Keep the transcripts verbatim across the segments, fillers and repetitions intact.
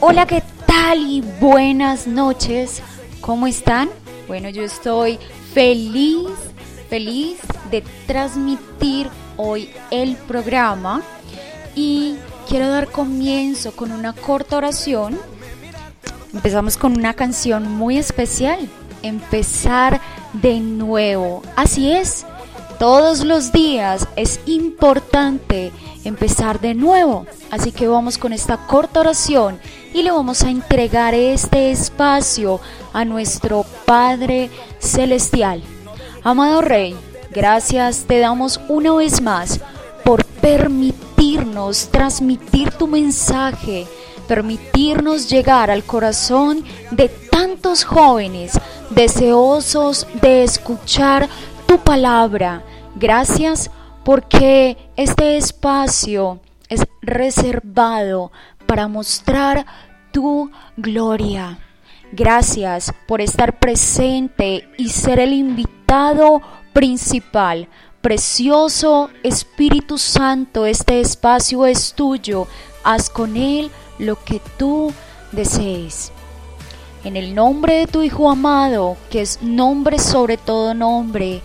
Hola, ¿qué tal? Y buenas noches. ¿Cómo están? Bueno, yo estoy feliz, feliz de transmitir hoy el programa y quiero dar comienzo con una corta oración. Empezamos con una canción muy especial, Empezar de nuevo. Así es, todos los días es importante empezar de nuevo. Así que vamos con esta corta oración y le vamos a entregar este espacio a nuestro Padre Celestial. Amado Rey, gracias te damos una vez más por permitirnos transmitir tu mensaje, permitirnos llegar al corazón de tantos jóvenes deseosos de escuchar tu palabra. Gracias porque este espacio es reservado para mostrar tu gloria. Gracias por estar presente y ser el invitado principal. Precioso Espíritu Santo, este espacio es tuyo. Haz con él lo que tú desees. En el nombre de tu Hijo amado, que es nombre sobre todo nombre.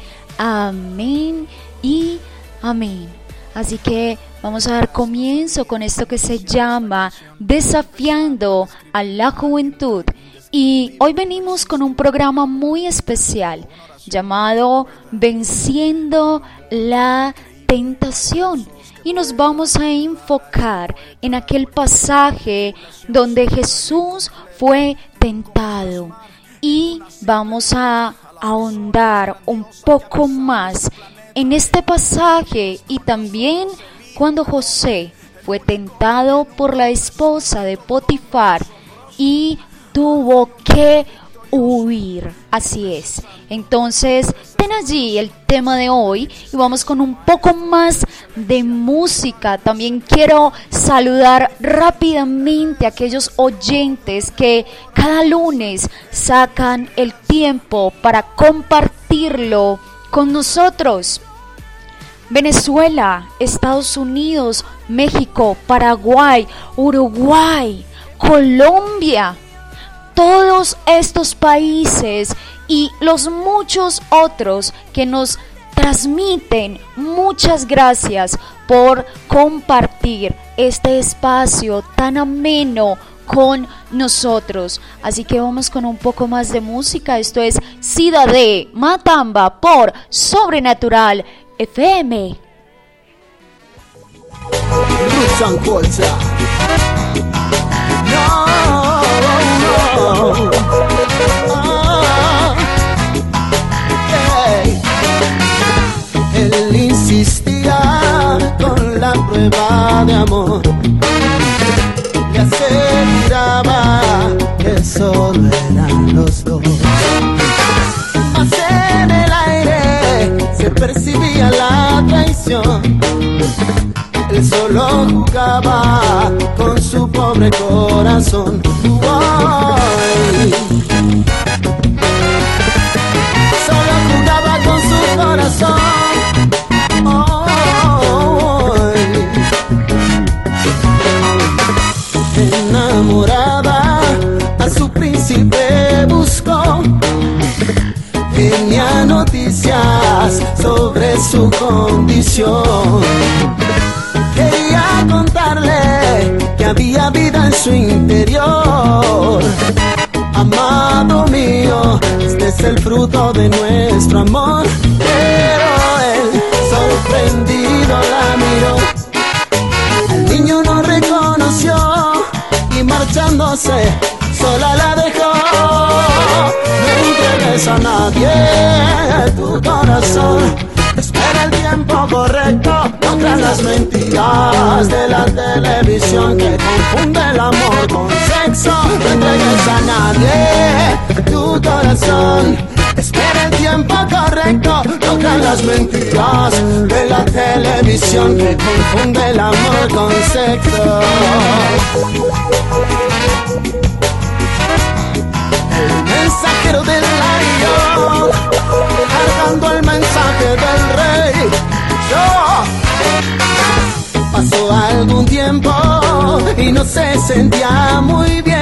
Amén y amén. Así que vamos a dar comienzo con esto que se llama Desafiando a la Juventud. Y hoy venimos con un programa muy especial llamado Venciendo la Tentación. Y nos vamos a enfocar en aquel pasaje donde Jesús fue tentado. Y vamos a ahondar un poco más en este pasaje y también cuando José fue tentado por la esposa de Potifar y tuvo que huir. Así es. Entonces, ten allí el tema de hoy y vamos con un poco más de música. También quiero saludar rápidamente a aquellos oyentes que cada lunes sacan el tiempo para compartirlo con nosotros. Venezuela, Estados Unidos, México, Paraguay, Uruguay, Colombia. Todos estos países y los muchos otros que nos transmiten, muchas gracias por compartir este espacio tan ameno con nosotros. Así que vamos con un poco más de música. Esto es Sida de Matamba por Sobrenatural F M. Oh, hey. Él insistía con la prueba de amor, le aseguraba que solo eran los dos. Mas en el aire se percibía la traición. Él solo jugaba con su pobre corazón. Ay. Solo jugaba con su corazón. Ay. Enamorada a su príncipe buscó. Tenía noticias sobre su condición. Quería contarle que había vida en su interior. Amado mío, este es el fruto de nuestro amor. Pero él, sorprendido, la miró. Al niño no reconoció y marchándose, sola la dejó. No entregues a nadie tu corazón. Espera el tiempo correcto, no creas las mentiras de la televisión que confunde el amor con sexo. No entregues a nadie tu corazón. Espera el tiempo correcto, no creas las mentiras de la televisión que confunde el amor con sexo. El mensajero del año, cargando el mensaje del rey. Yo pasó algún tiempo y no se sentía muy bien.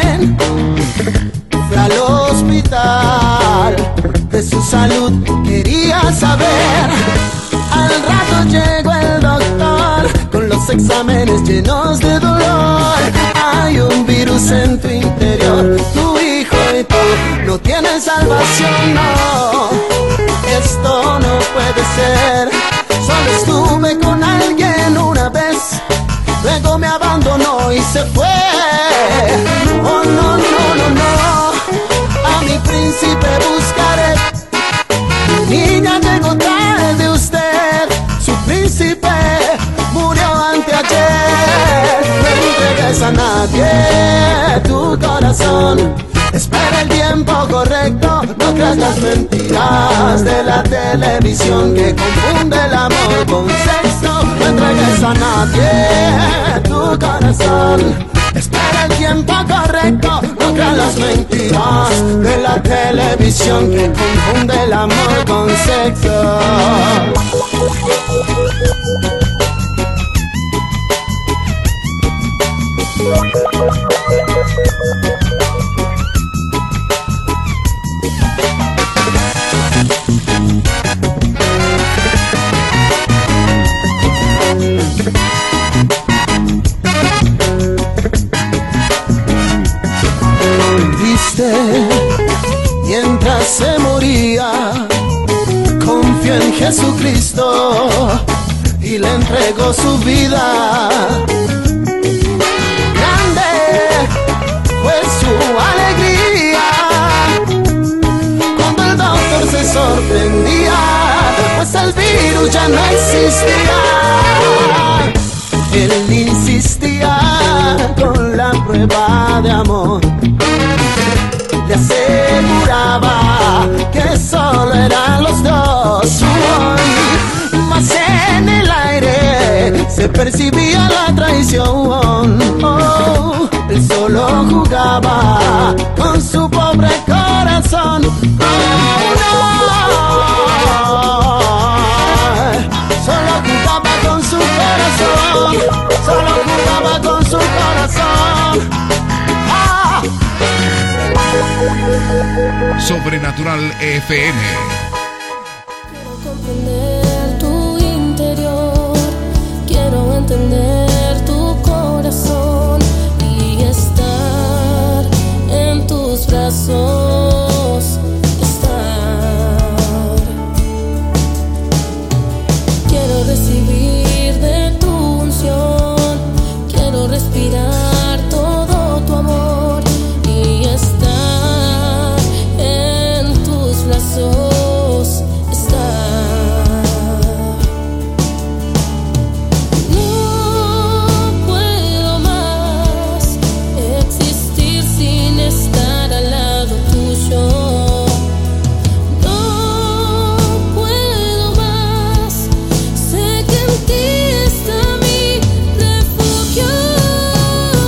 de su salud quería saber. Al rato llegó el doctor con los exámenes llenos de dolor. Hay un virus en tu interior, tu hijo y tú no tienen salvación, no. Esto no puede ser. Solo estuve con alguien una vez, luego me abandonó y se fue. Oh no, no, no, no, a mi príncipe buscaré. Mi niña llegó tarde de usted, su príncipe murió anteayer. No entregues a nadie tu corazón, espera el tiempo correcto, no creas las mentiras de la televisión que confunde el amor con sexo. No entregues a nadie tu corazón, espera el tiempo correcto, no creas las mentiras de la televisión que confunde el amor con sexo. Mientras se moría, confió en Jesucristo y le entregó su vida. Grande fue su alegría cuando el doctor se sorprendía, pues el virus ya no existía. Él insistía con la prueba de amor, le aseguraba que solo eran los dos. Uy, mas en el aire se percibía la traición. Oh, él solo jugaba con su pobre corazón. Oh, no, solo jugaba con su corazón, solo jugaba con su corazón. Ah. Sobrenatural F M. Quiero comprender tu interior, quiero entender tu corazón y estar en tus brazos, estar. Quiero recibir de tu unción, quiero respirar todo tu amor y estar en tus brazos, estar. No puedo más existir sin estar al lado tuyo. No puedo más, sé que en ti está mi refugio.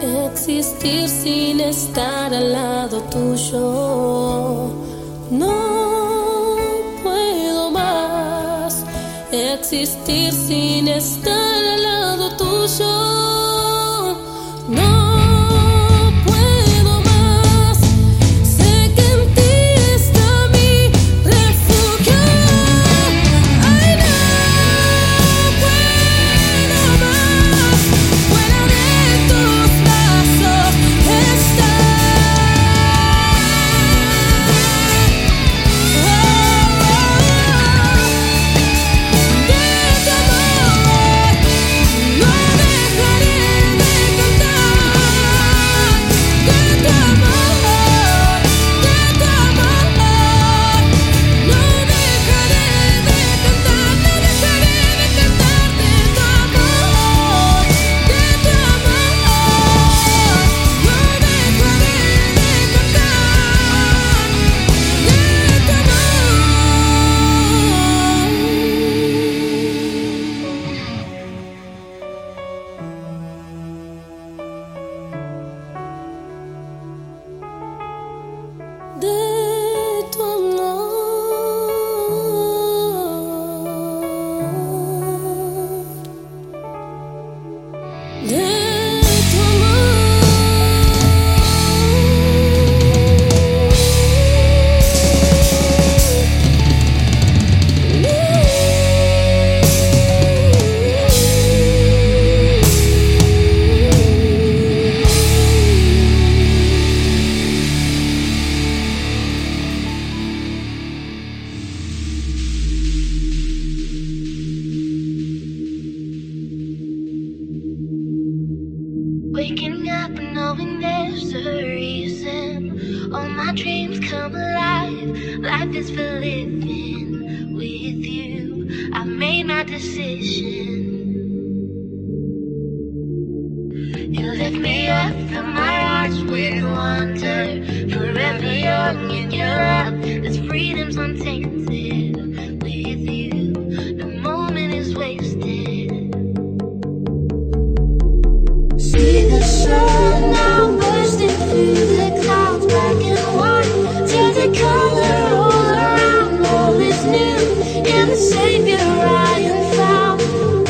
existir sin estar al lado tuyo. No puedo más existir sin estar al lado tuyo. No. Waking up and knowing there's a reason. All my dreams come alive. Life is for living with you. I've made my decision. You lift me up from my hearts with wonder. Forever young in your love. This freedom's untainted with you. No moment is wasted. See the sun now bursting through the clouds, black and white, till the color all around. All is new in the Savior I am found.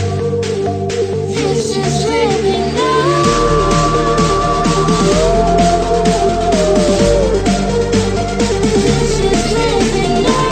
This is living now. This is living now.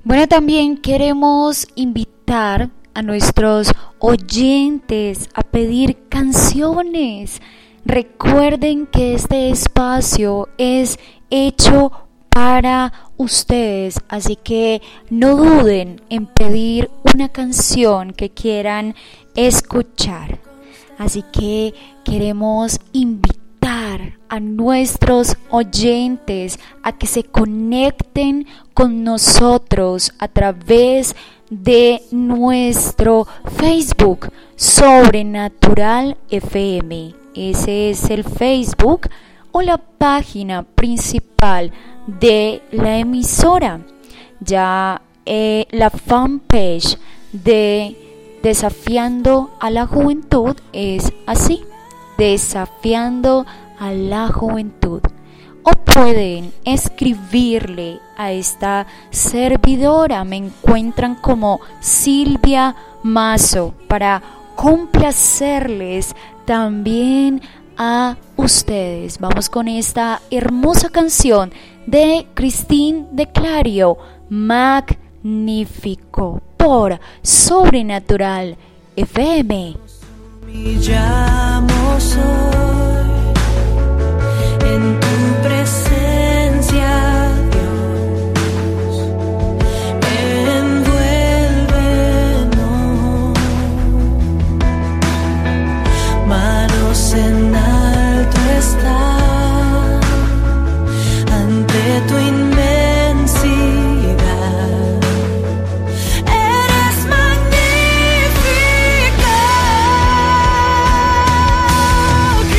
Bueno, también queremos invitar a nuestros oyentes a pedir canciones. Recuerden que este espacio es hecho para ustedes, así que no duden en pedir una canción que quieran escuchar. Así que queremos invitar a nuestros oyentes a que se conecten con nosotros a través de nuestro Facebook Sobrenatural F M. Ese es el Facebook o la página principal de la emisora. Ya eh, la fanpage de Desafiando a la Juventud es así: Desafiando a la Juventud. O pueden escribirle a esta servidora. Me encuentran como Silvia Mazo para complacerles también a ustedes. Vamos con esta hermosa canción de Christine de Clario, Magnífico, por Sobrenatural F M. Me llamo soy en tu presencia, Dios, envuélvenos, manos en alto está ante tu inmensidad. Eres magnífico.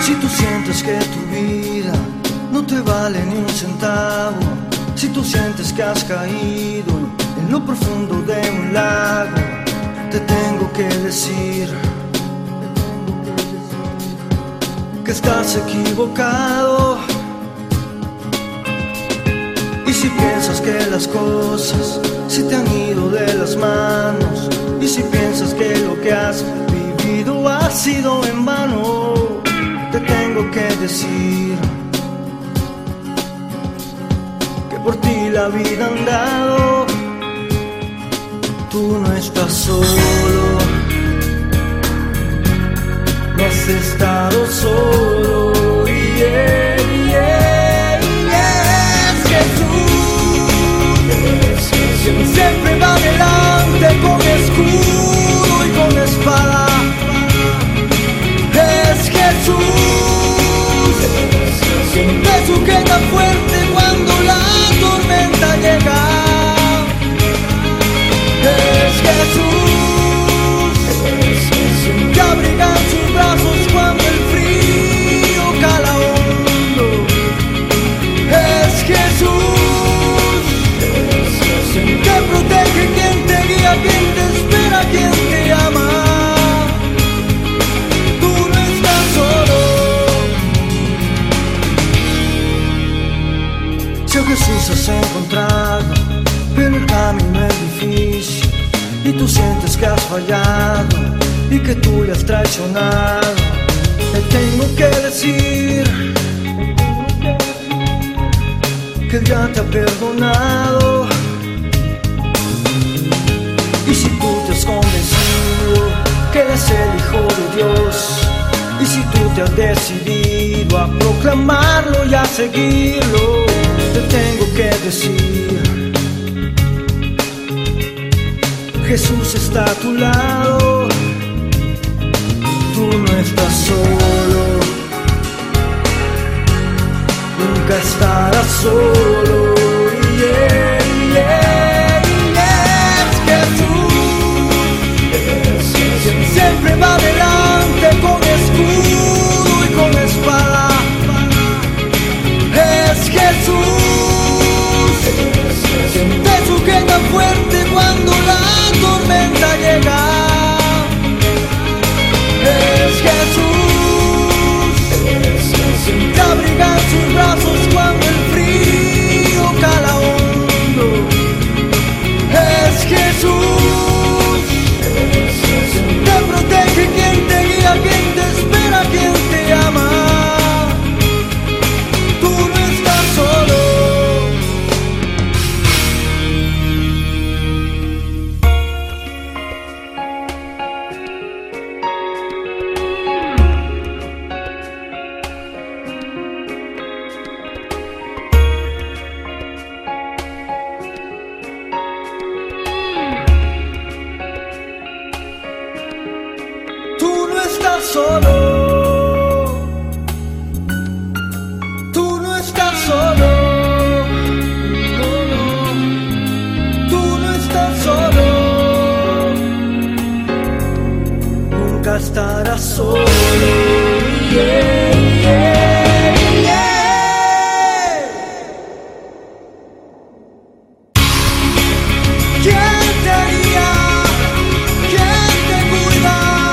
Si tú sientes que tu vida no te vale ni un centavo, si tú sientes que has caído en lo profundo de un lago, te tengo que decir que estás equivocado. Y si piensas que las cosas se te han ido de las manos, y si piensas que lo que has vivido ha sido en vano, te tengo que decir que por ti la vida ha andado. Tú no estás solo, no has estado solo, yeah, yeah, yeah. Es Jesús, quien siempre va adelante con escudo y con espada. Es Jesús, quien te sujeta fuerte cuando la tormenta llega. Es Jesús, quien te abriga en sus brazos cuando el frío cala hondo. Es Jesús, quien te protege, quien te guía, quien te espera, quien te ama. Tú no estás solo. Si a Jesús has encontrado, pero el camino es difícil y tú sientes que has fallado y que tú le has traicionado, te tengo que decir que Él ya te ha perdonado. Y si tú te has convencido que eres el Hijo de Dios, y si tú te has decidido a proclamarlo y a seguirlo, te tengo que decir: Jesús está a tu lado, tú no estás solo, nunca estarás solo, yeah, yeah, yeah. Es Jesús, quien siempre va adelante con escudo y con espada. Es Jesús, quien te sujeta fuerte cuando la tormenta llega. Es Jesús, quien te abriga en sus brazos cuando el frío cala hondo. Es Jesús, quien te protege, quien te guía, quien te espera, quien te ama. Tú no estás solo. Solo, tú no estás solo, no, no. Tú no estás solo, nunca estarás solo, yeah, yeah, yeah. ¿Quién te guía? ¿Quién te cuida?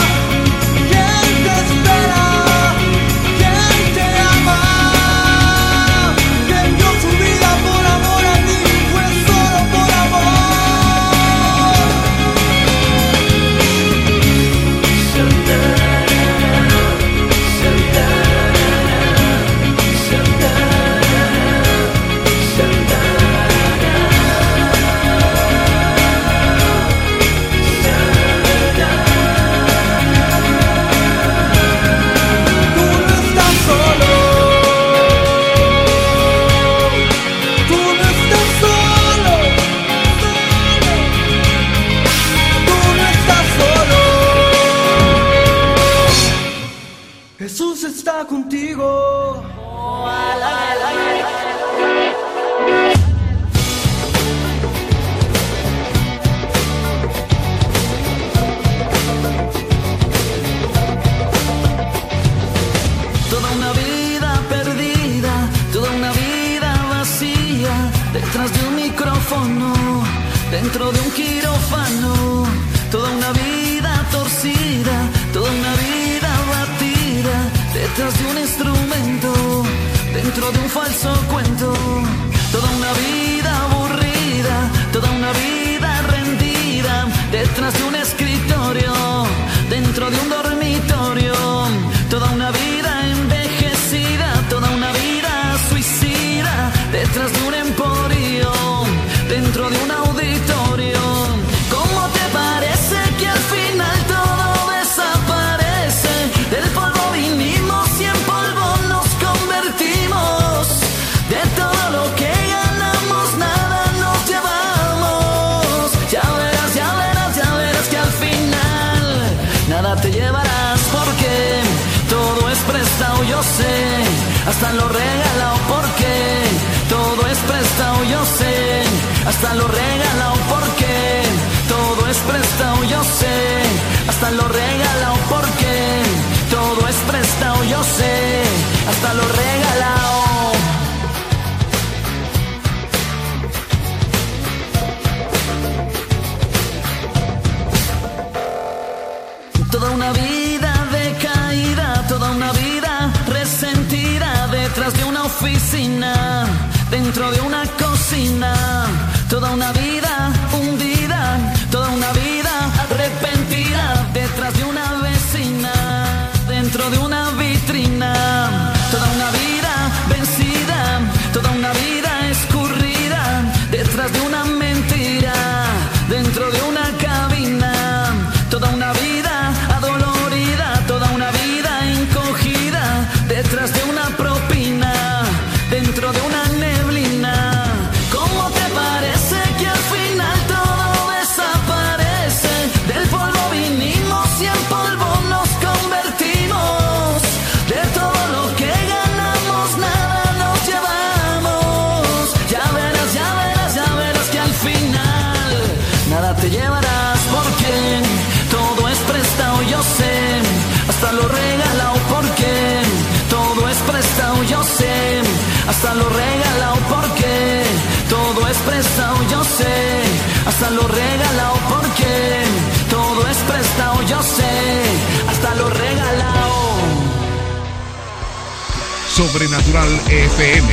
Jesús está contigo. Todo detrás de un instrumento, dentro de un falso cuento. Toda una vida aburrida, toda una vida rendida, detrás de un escritorio, dentro de un dormitorio. Toda una vida envejecida, toda una vida suicida, detrás de un emporio, dentro de un auditorio. ¿Cómo te parece que al final todo desaparece? Del polvo vinimos y en polvo nos convertimos. De todo lo que ganamos nada nos llevamos. Ya verás, ya verás, ya verás que al final nada te llevarás, porque todo es prestado, yo sé, hasta lo regalado, porque todo es prestado, yo sé, hasta lo regalado, porque todo es prestado, yo sé, hasta lo regalado, porque todo es prestado, yo sé, hasta lo regalado. Toda una vida decaída, toda una vida resentida, detrás de una oficina, dentro de una cocina. Toda una vida hundida, toda una vida arrepentida, detrás de una vecina, dentro de una vitrina. Toda una vida vencida, toda una vida escurrida, detrás de una mentira, dentro de una cabina. Toda una vida adolorida, toda una vida encogida, detrás de una propina, dentro de una neblina. ¿Cómo te parece que al final todo desaparece? Del polvo vinimos y en polvo nos convertimos. De todo lo que ganamos nada nos llevamos. Ya verás, ya verás, ya verás que al final nada te llevarás, porque todo es prestado, yo sé, hasta lo regalado, porque todo es prestado, yo sé, hasta lo regalado, porque todo es prestado, yo sé, hasta lo regalado, porque todo es prestado, yo sé, hasta lo regalado. Sobrenatural F M.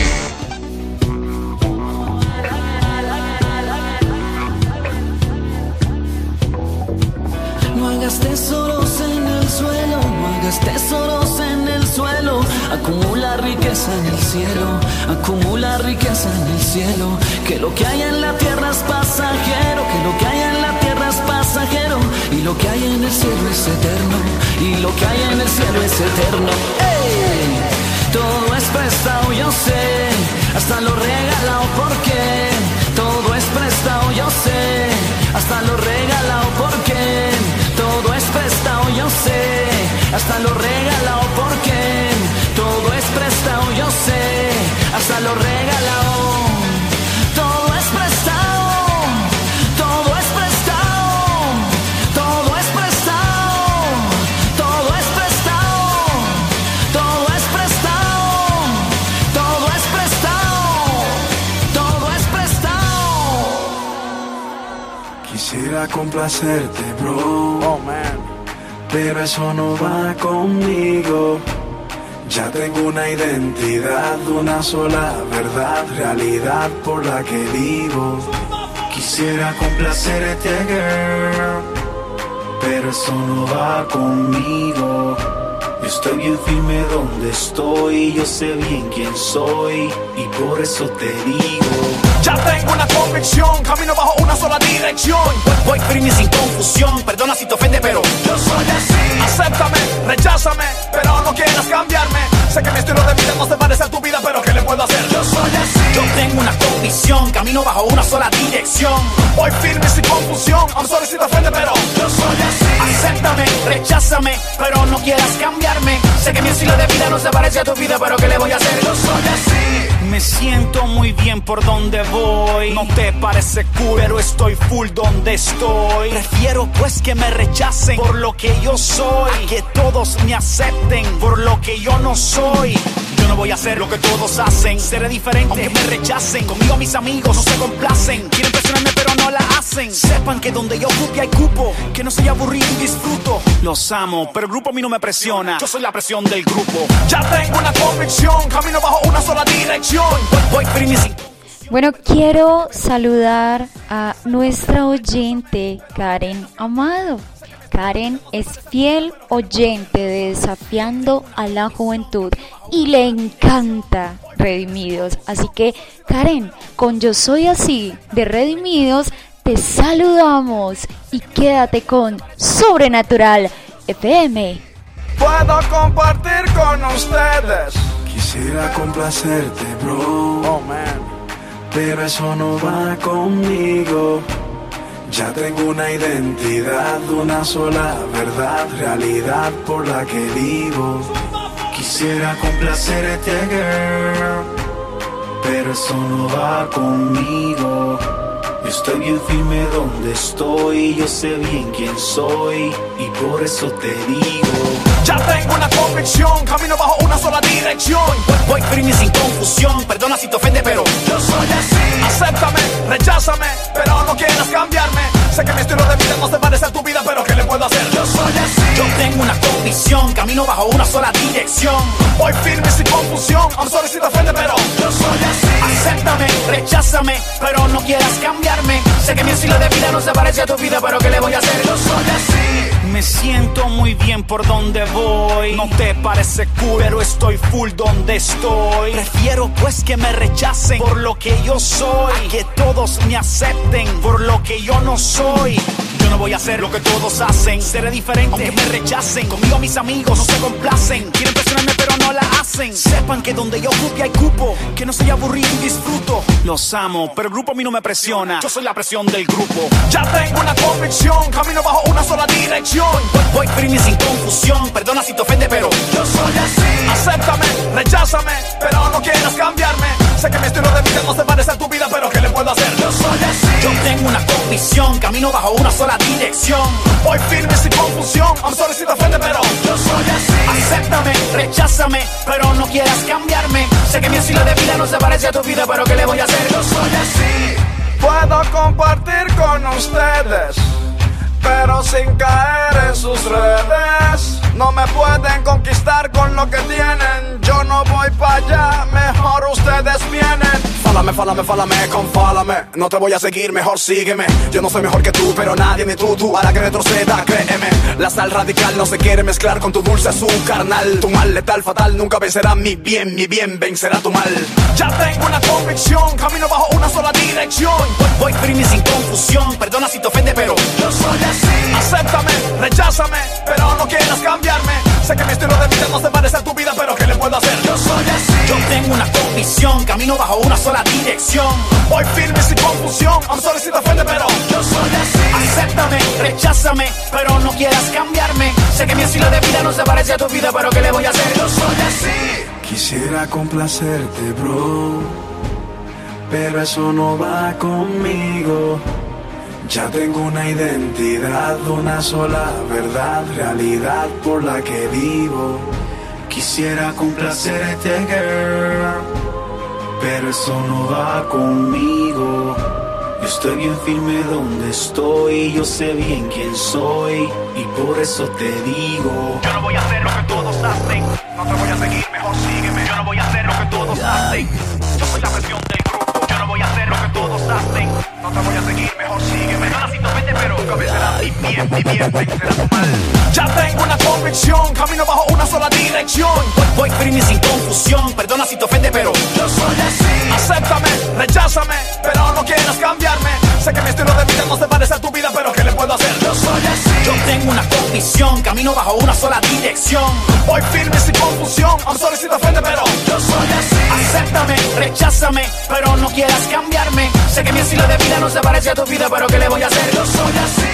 No hagas tesoros en el suelo, no hagas tesoros en el suelo. Acumula riqueza en el cielo, acumula riqueza en el cielo. Que lo que hay en la tierra es pasajero, que lo que hay en la tierra es pasajero. Y lo que hay en el cielo es eterno, y lo que hay en el cielo es eterno. ¡Ey! Todo es prestado, yo sé, hasta lo regalado, porque todo es prestado, yo sé, hasta lo regalado, porque todo es prestado, yo sé, hasta lo regalado, porque todo es prestado, yo sé, hasta lo regalado. Todo es prestado, todo es prestado, todo es prestado, todo es prestado, todo es prestado, todo es prestado, todo es prestado. Quisiera complacerte, bro, oh, man, pero eso no va conmigo. Ya tengo una identidad, una sola verdad, realidad por la que vivo. Quisiera complacerte, girl, pero eso no va conmigo. Yo estoy bien firme donde estoy, yo sé bien quién soy, y por eso te digo. Ya tengo una convicción, camino bajo una sola dirección. Voy firme y sin confusión, perdona si te ofende, pero yo soy así. Acéptame, recházame, pero no quieras cambiarme. Sé que mi estilo de vida no se parece a tu vida, pero ¿qué le puedo hacer? Yo soy así. Yo tengo una convicción, camino bajo una sola dirección. Voy firme y sin confusión, I'm sorry si te ofende, pero yo soy así. Acéptame, recházame, pero no quieras cambiarme. Sé que mi estilo de vida no se parece a tu vida, pero ¿qué le voy a hacer? Yo soy así. Me siento muy bien por donde voy. No te parece cool, pero estoy full donde estoy. Prefiero pues que me rechacen por lo que yo soy, a que todos me acepten por lo que yo no soy. Yo no voy a hacer lo que todos hacen, seré diferente, aunque me me rechacen. Conmigo mis amigos no se complacen. Quieren presionarme pero no la hacen. Sepan que donde yo ocupe hay cupo. Que no soy aburrido y disfruto. Los amo, pero el grupo a mí no me presiona. Yo soy la presión del grupo. Ya tengo una convicción. Camino bajo una sola dirección. Voy firme sin... Bueno, quiero saludar a nuestra oyente Karen Amado. Karen es fiel oyente de Desafiando a la Juventud y le encanta Redimidos. Así que, Karen, con Yo Soy Así de Redimidos, te saludamos y quédate con Sobrenatural F M. Puedo compartir con ustedes. Quisiera complacerte, bro. Oh, man. Pero eso no va conmigo. Ya tengo una identidad, una sola verdad, realidad por la que vivo. Quisiera complacerte, girl, pero eso no va conmigo. Yo estoy bien firme donde estoy, yo sé bien quién soy y por eso te digo. Ya tengo una convicción, camino bajo una sola dirección. Voy firme sin confusión, perdona si te ofende, pero yo soy así. Acéptame, recházame, pero no quieras cambiarme. Sé que mi estilo de vida no se parece a tu vida, pero ¿qué le puedo hacer? Yo soy así. Yo tengo una convicción, camino bajo una sola dirección. Voy firme sin confusión, I'm sorry si te ofende, pero yo soy así. Acéptame, recházame, pero no quieras cambiarme. Sé que mi estilo de vida no se parece a tu vida, pero ¿qué le voy a hacer? Yo soy así. Me siento muy bien por donde voy. No te parece cool, pero estoy full donde estoy. Prefiero pues que me rechacen por lo que yo soy, a que todos me acepten por lo que yo no soy. Yo no voy a hacer lo que todos hacen. Seré diferente aunque me rechacen. Conmigo mis amigos no se complacen. Quieren presionarme pero no la hacen. Sepan que donde yo ocupe hay cupo. Que no soy aburrido y disfruto. Los amo, pero el grupo a mí no me presiona. Yo soy la presión del grupo. Ya tengo una convicción, camino bajo una sola dirección. Voy firme sin confusión, perdona si te ofende, pero yo soy así. Acéptame, recházame, pero no quieras cambiarme. Sé que mi estilo de vida no se parece a tu vida, pero ¿qué le puedo hacer? Yo soy así. Yo tengo una convicción, camino bajo una sola dirección. Voy firme sin confusión, I'm sorry si te ofende, pero yo soy así. Acéptame, recházame, pero no quieras cambiarme. Sé que mi estilo de vida no se parece a tu vida, pero ¿qué le voy a hacer? Yo soy así. Puedo compartir con ustedes, pero sin caer en sus redes. No me pueden conquistar con lo que tienen. Yo no voy para allá, mejor ustedes vienen. Fálame, fálame, fálame, confálame. No te voy a seguir, mejor sígueme. Yo no soy mejor que tú, pero nadie ni tú, tú hará que retroceda, créeme. La sal radical no se quiere mezclar con tu dulce azúcar carnal. Tu mal letal, fatal, nunca vencerá mi bien. Mi bien vencerá tu mal. Ya tengo una convicción, camino bajo una sola dirección. Voy firme sin confusión, perdona si te ofende, pero yo soy así. Acéptame, recházame, pero no quieras cambiarme. Sé que mi estilo de vida no se parece a tu vida, pero ¿qué le puedo hacer? Yo soy así. Yo tengo una convicción, camino bajo una sola dirección. Voy firme sin confusión, I'm sorry si te ofende, pero yo soy así. Acéptame, recházame, pero no quieras cambiarme. Sé que mi estilo de vida no se parece a tu vida, pero ¿qué le voy a hacer? Yo soy así. Quisiera complacerte, bro, pero eso no va conmigo. Ya tengo una identidad, una sola verdad, realidad por la que vivo. Quisiera complacerte, girl, pero eso no va conmigo. Yo estoy bien firme donde estoy, yo sé bien quién soy y por eso te digo. Yo no voy a hacer lo que todos hacen. No te voy a seguir, mejor sígueme. Yo no voy a hacer lo que todos hacen. Yo soy la presión del grupo. Yo no voy a hacer lo que todos hacen. No te voy a seguir, mejor sígueme. No si te ofende, pero nunca vencerá mi bien, mi bien vencerá tu mal. Ya tengo una convicción, camino bajo una sola dirección. Voy firme sin confusión, perdona si te ofende, pero yo soy así. Acéptame, recházame, pero no quieras cambiarme. Sé que mi estilo de vida no se parece a tu vida, pero ¿qué le puedo hacer? Yo soy así. Yo tengo una convicción, camino bajo una sola dirección. Voy firme sin confusión, I'm sorry si te ofende, pero yo soy así. Acéptame, recházame, pero no quieras cambiarme. Sé que mi estilo de vida no se parece a tu vida, pero ¿qué le voy a hacer? Yo soy así.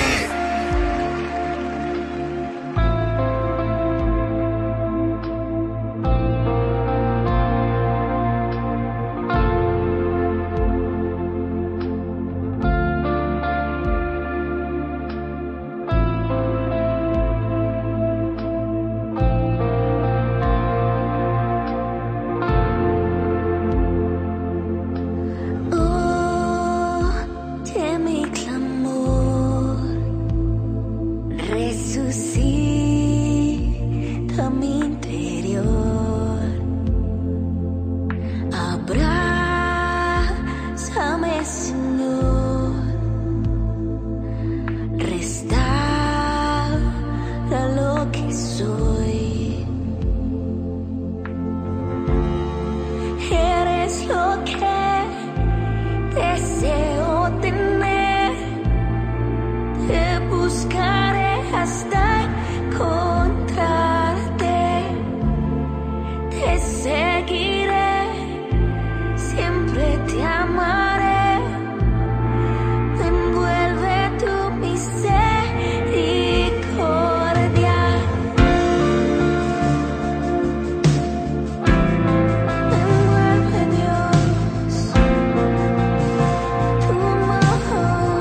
seguiré, siempre te amaré. Envuelve tu misericordia. Envuelve, Dios, tu amor.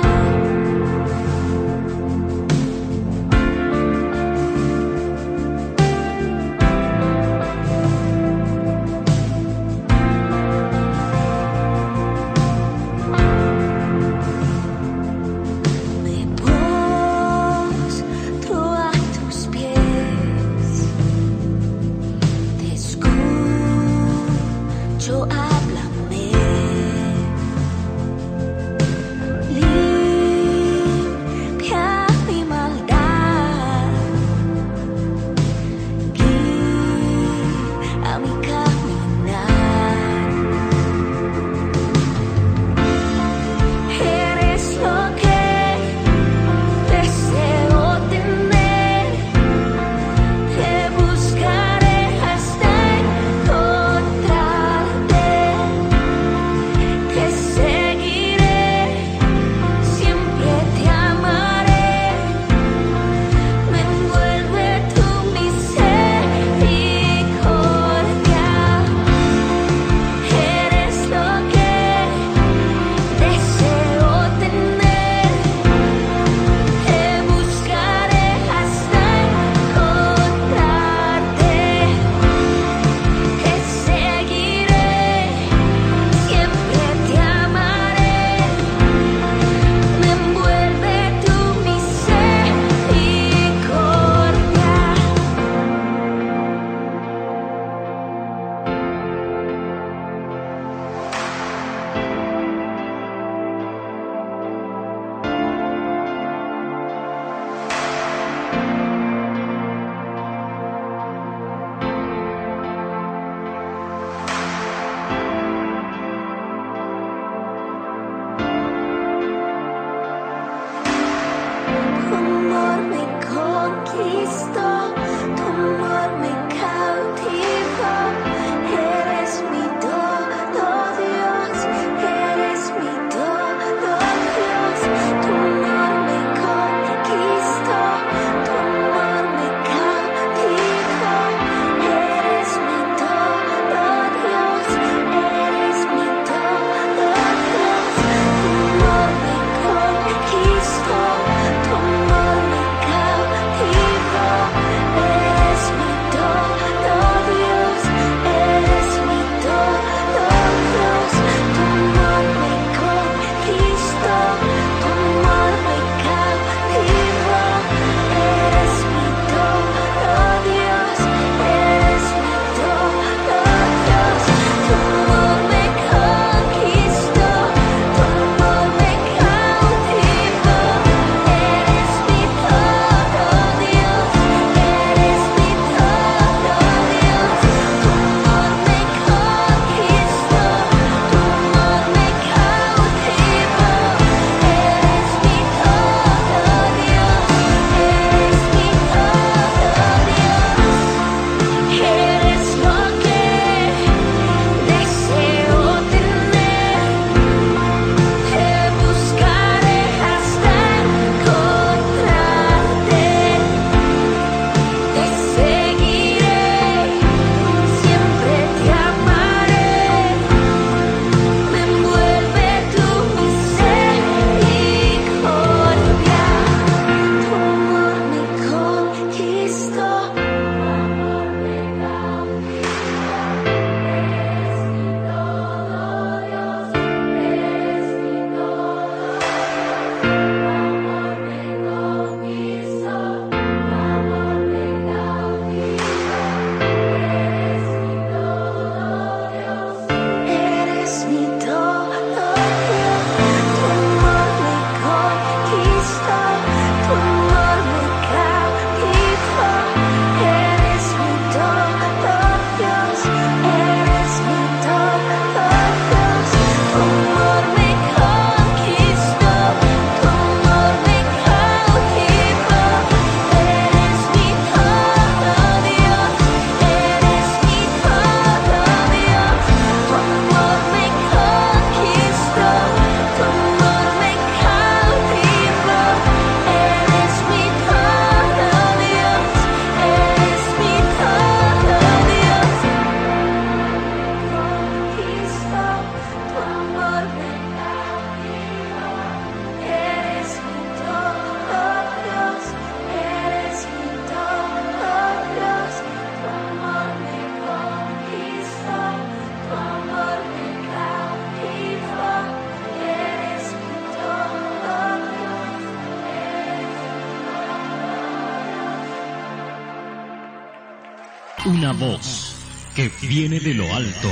una voz que viene de lo alto.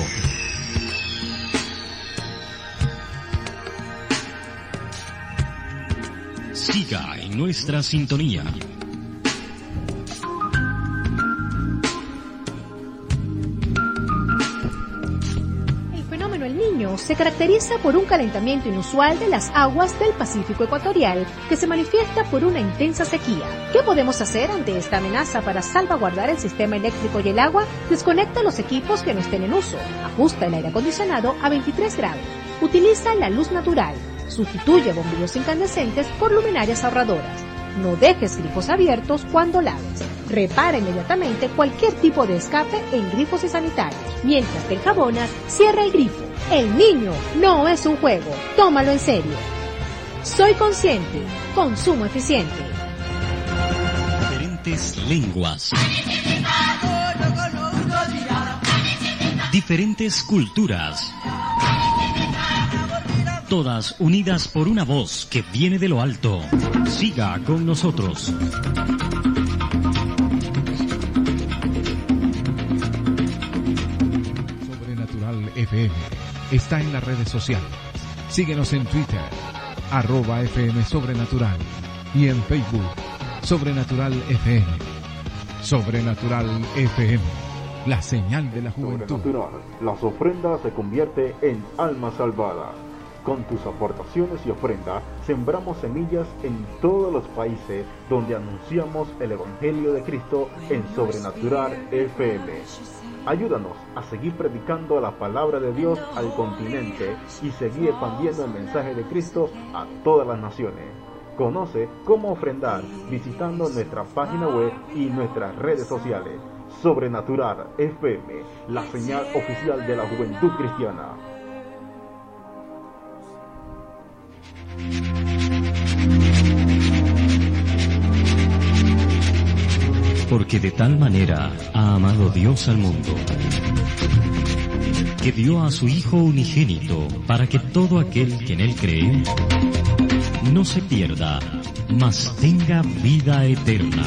Siga en nuestra sintonía. El Niño se caracteriza por un calentamiento inusual de las aguas del Pacífico ecuatorial que se manifiesta por una intensa sequía. ¿Qué podemos hacer ante esta amenaza para salvaguardar el sistema eléctrico y el agua? Desconecta los equipos que no estén en uso, ajusta el aire acondicionado a veintitrés grados, utiliza la luz natural, sustituye bombillos incandescentes por luminarias ahorradoras. No dejes grifos abiertos cuando laves. Repara inmediatamente cualquier tipo de escape en grifos y sanitarios. Mientras te enjabonas, cierra el grifo. El niño no es un juego. Tómalo en serio. Soy consciente. Consumo eficiente. Diferentes lenguas. Diferentes culturas. Todas unidas por una voz que viene de lo alto. Siga con nosotros. Sobrenatural F M está en las redes sociales. Síguenos en Twitter, arroba F M Sobrenatural, y en Facebook, Sobrenatural F M. Sobrenatural F M, la señal de la juventud. Sobrenatural, las ofrendas se convierte en alma salvada. Con tus aportaciones y ofrendas, sembramos semillas en todos los países donde anunciamos el Evangelio de Cristo en Sobrenatural F M. Ayúdanos a seguir predicando la palabra de Dios al continente y seguir expandiendo el mensaje de Cristo a todas las naciones. Conoce cómo ofrendar visitando nuestra página web y nuestras redes sociales. Sobrenatural F M, la señal oficial de la juventud cristiana. Porque de tal manera ha amado Dios al mundo, que dio a su Hijo unigénito, para que todo aquel que en Él cree no se pierda, mas tenga vida eterna.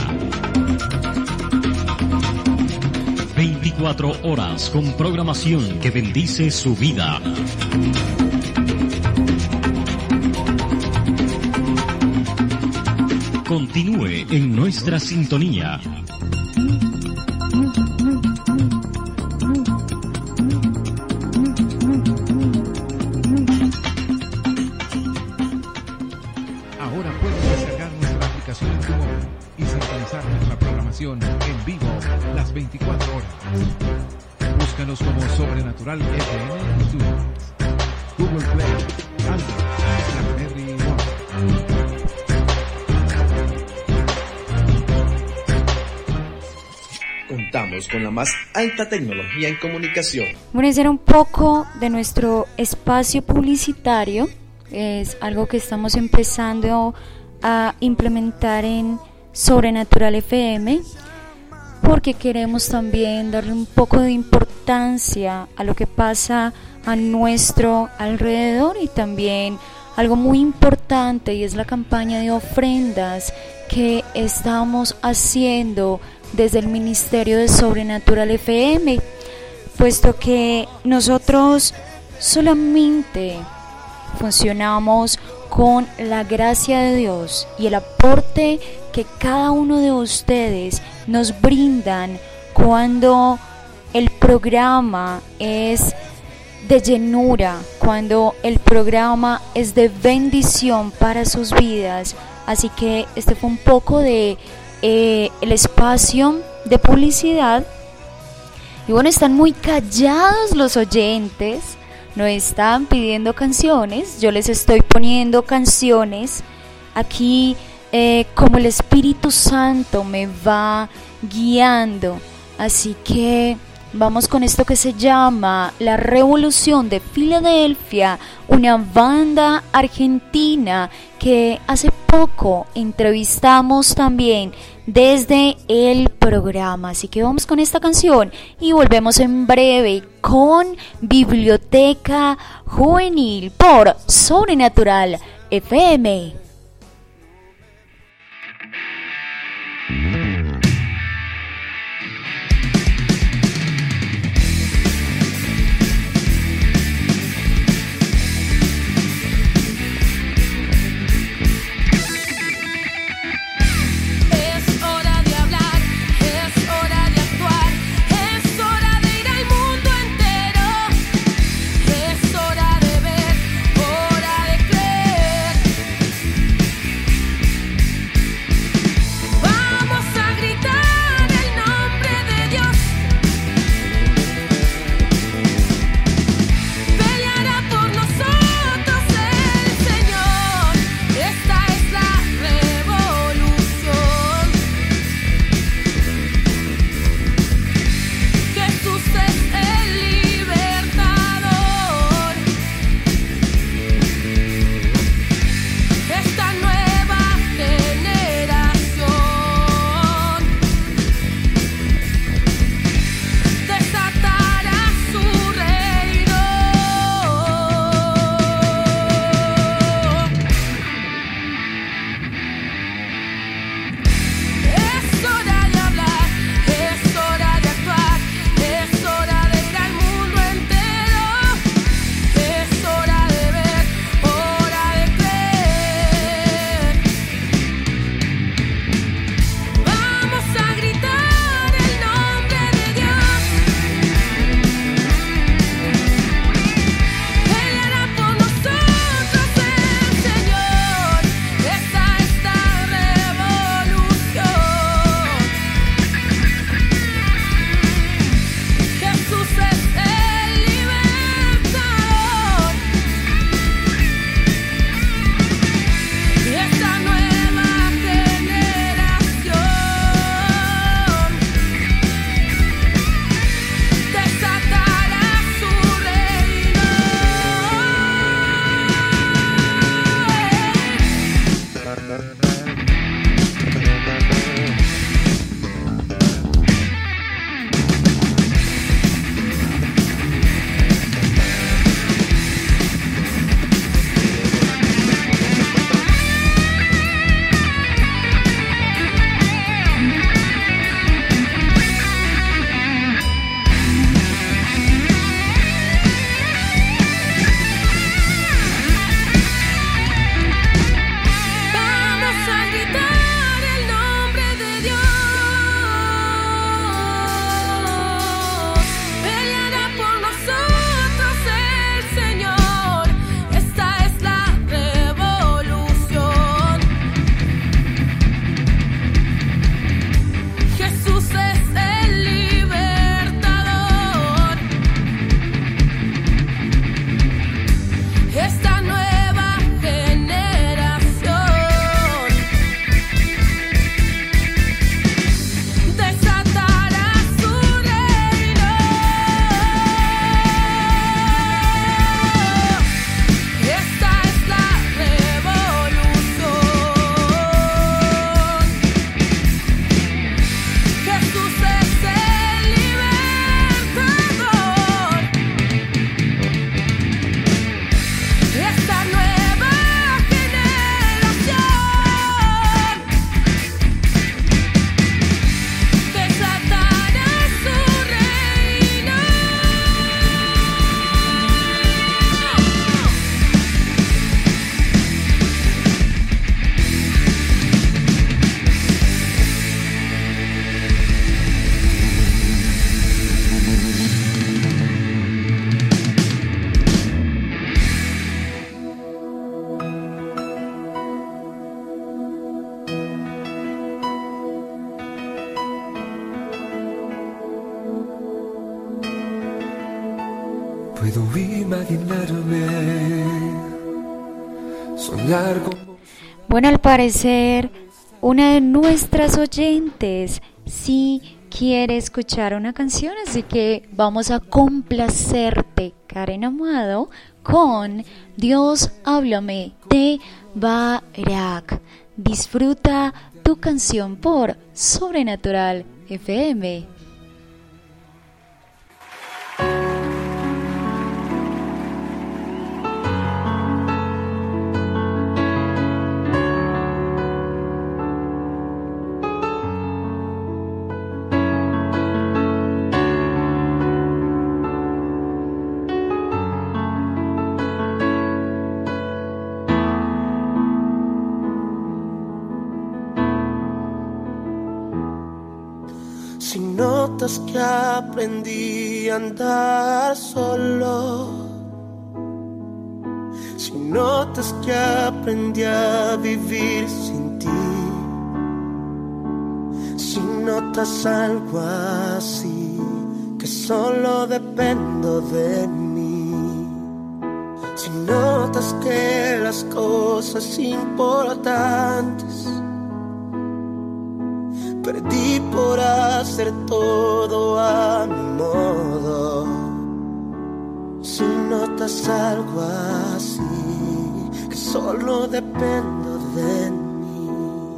veinticuatro horas con programación que bendice su vida. Continúe en nuestra sintonía. Ahora puedes descargar nuestra aplicación en tu móvil y sintonizar nuestra programación en vivo las veinticuatro horas. Búscanos como Sobrenatural F M en iTunes, Google Play, Android, BlackBerry One. Contamos con la más alta tecnología en comunicación. Bueno, ese era un poco de nuestro espacio publicitario. Es algo que estamos empezando a implementar en Sobrenatural F M, porque queremos también darle un poco de importancia a lo que pasa a nuestro alrededor, y también algo muy importante, y es la campaña de ofrendas que estamos haciendo desde el Ministerio de Sobrenatural F M, puesto que nosotros solamente funcionamos con la gracia de Dios y el aporte que cada uno de ustedes nos brindan cuando el programa es de llenura, cuando el programa es de bendición para sus vidas. Así que este fue un poco de eh, el espacio de publicidad. Y bueno, están muy callados los oyentes, no están pidiendo canciones. Yo les estoy poniendo canciones aquí eh, como el Espíritu Santo me va guiando. Así que vamos con esto que se llama La Revolución de Filadelfia, una banda argentina que hace poco entrevistamos también desde el programa. Así que vamos con esta canción y volvemos en breve con Biblioteca Juvenil por Sobrenatural F M. puedo imaginarme, soñar con... Bueno, al parecer, una de nuestras oyentes sí quiere escuchar una canción, así que vamos a complacerte, Karen Amado, con Dios Háblame de Barak. Disfruta tu canción por Sobrenatural F M. Si notas que aprendí a andar solo, si notas que aprendí a vivir sin ti, si notas algo así, que solo dependo de mí, si notas que las cosas importantes perdí por hacer todo a mi modo, si notas algo así, que solo dependo de mí,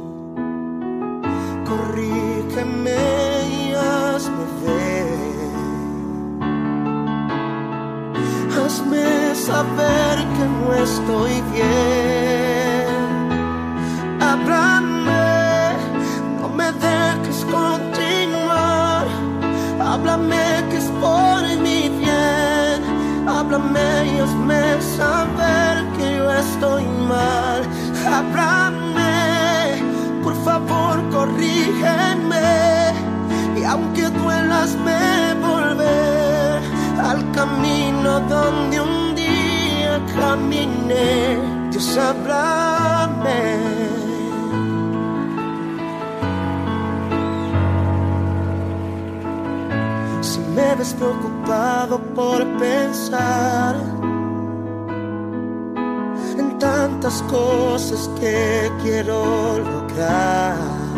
corrígeme y hazme ver, hazme saber que no estoy bien, háblame, continuar, háblame que es por mi bien, háblame y hazme saber que yo estoy mal, háblame, por favor corrígeme, y aunque duela hazme volver al camino donde un día caminé. Dios, háblame. Me ves preocupado por pensar en tantas cosas que quiero lograr.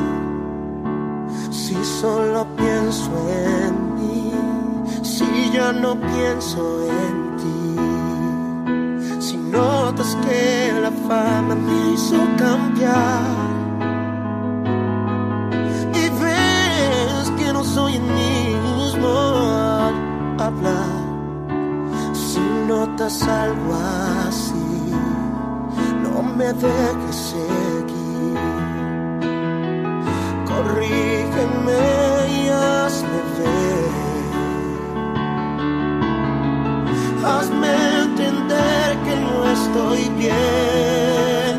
Si solo pienso en mí, si ya no pienso en ti, si notas que la fama me hizo cambiar y ves que no soy el mismo al hablar, si notas algo así, no me dejes seguir, corrígeme y hazme ver, hazme entender que no estoy bien,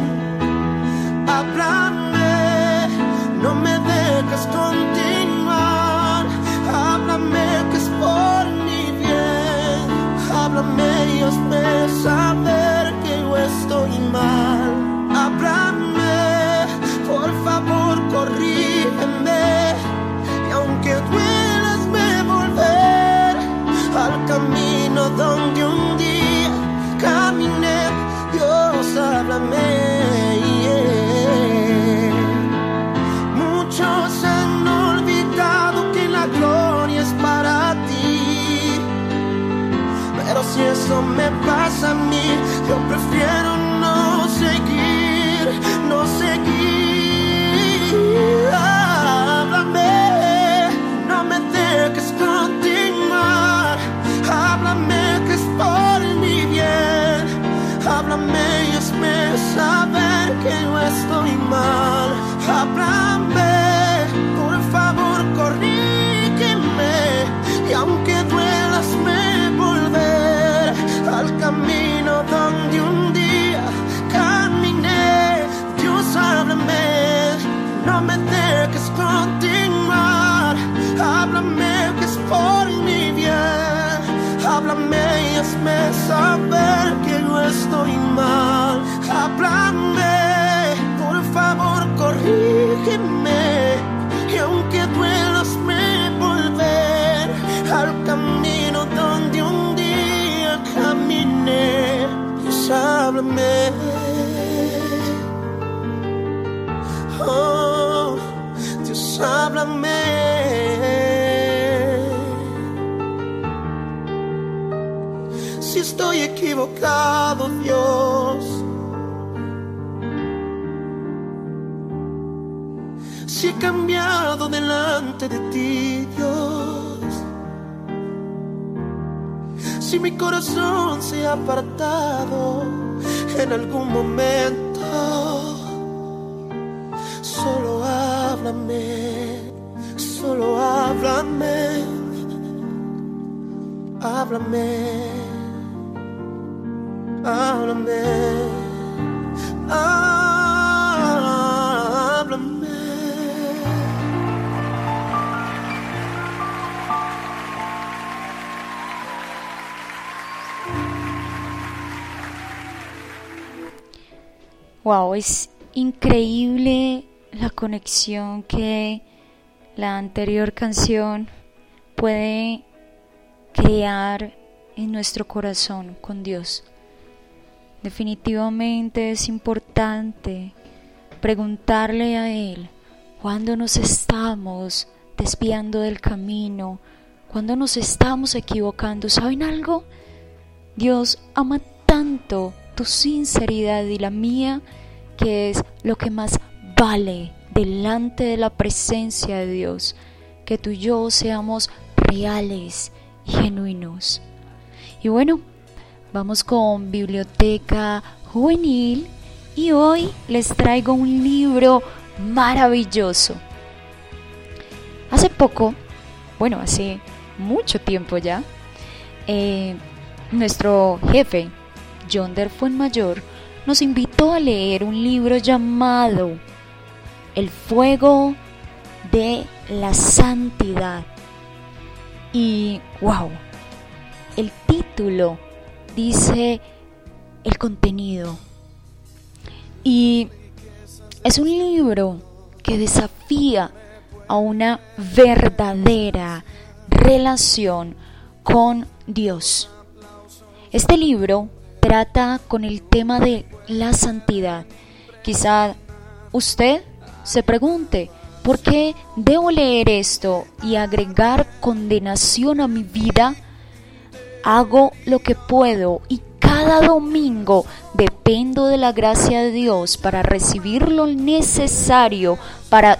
háblame, no me dejes continuar, háblame que es por mi bien, háblame y hazme saber que yo estoy mal, háblame, por favor corrígeme, y aunque duela hazme volver al camino donde un día caminé. Dios, háblame. Muchos han olvidado que la gloria es para ti, pero si eso me pasa a mí, yo prefiero no seguir, no seguir. Háblame, no me dejes continuar, háblame que es por mi bien, háblame y hazme saber que yo estoy mal, háblame, por favor corrígeme, y aunque duela hazme volver al camino donde un día caminé. Dios, háblame, no me dejes continuar, háblame que es por mi bien, háblame y hazme saber que yo estoy mal, háblame, por favor corrígeme, y aunque duela hazme volver al camino donde un día háblame. Oh, Dios, háblame. Si estoy equivocado, Dios, si he cambiado delante de ti, Dios, si mi corazón se ha apartado en algún momento, solo háblame, solo háblame, háblame, háblame, háblame. Wow, es increíble la conexión que la anterior canción puede crear en nuestro corazón con Dios. Definitivamente es importante preguntarle a Él cuándo nos estamos desviando del camino, cuándo nos estamos equivocando. ¿Saben algo? Dios ama tanto tu sinceridad y la mía, que es lo que más vale delante de la presencia de Dios, que tú y yo seamos reales y genuinos. Y bueno, vamos con Biblioteca Juvenil y hoy les traigo un libro maravilloso. Hace poco, bueno, hace mucho tiempo ya, eh, nuestro jefe Yonder Fuenmayor nos invitó a leer un libro llamado El fuego de la santidad. Y wow, el título dice el contenido. Y es un libro que desafía a una verdadera relación con Dios. Este libro trata con el tema de la santidad. Quizá usted se pregunte, ¿por qué debo leer esto y agregar condenación a mi vida? Hago lo que puedo y cada domingo dependo de la gracia de Dios para recibir lo necesario para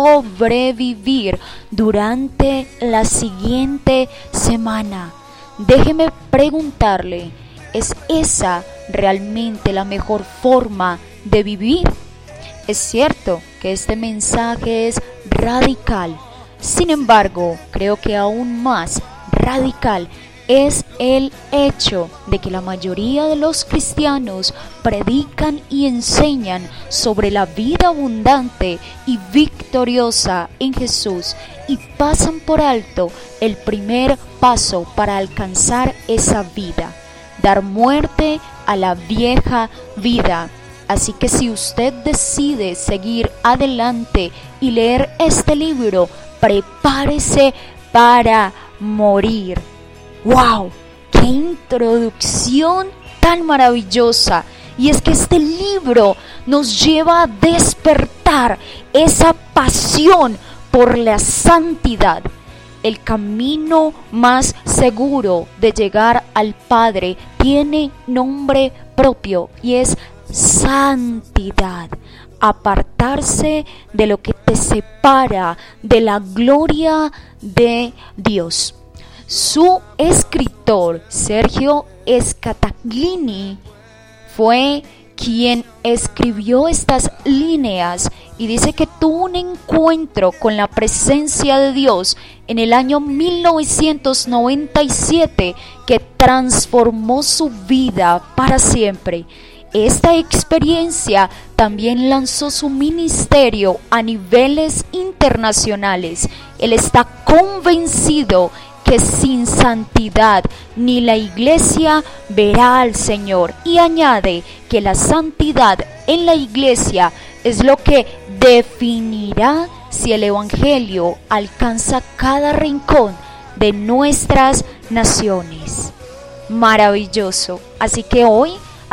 sobrevivir durante la siguiente semana. Déjeme preguntarle, ¿es esa realmente la mejor forma de vivir? Es cierto que este mensaje es radical, sin embargo, creo que aún más radical es el hecho de que la mayoría de los cristianos predican y enseñan sobre la vida abundante y victoriosa en Jesús y pasan por alto el primer paso para alcanzar esa vida, dar muerte a la vieja vida. Así que si usted decide seguir adelante y leer este libro, prepárese para morir. ¡Wow! ¡Qué introducción tan maravillosa! Y es que este libro nos lleva a despertar esa pasión por la santidad. El camino más seguro de llegar al Padre tiene nombre propio y es santidad. Apartarse de lo que te separa de la gloria de Dios. Su escritor, Sergio Scataglini, fue quien escribió estas líneas y dice que tuvo un encuentro con la presencia de Dios en el año mil novecientos noventa y siete que transformó su vida para siempre. Esta experiencia también lanzó su ministerio a niveles internacionales. Él está convencido que sin santidad ni la iglesia verá al Señor, y añade que la santidad en la iglesia es lo que definirá si el evangelio alcanza cada rincón de nuestras naciones. Maravilloso. Así que hoy,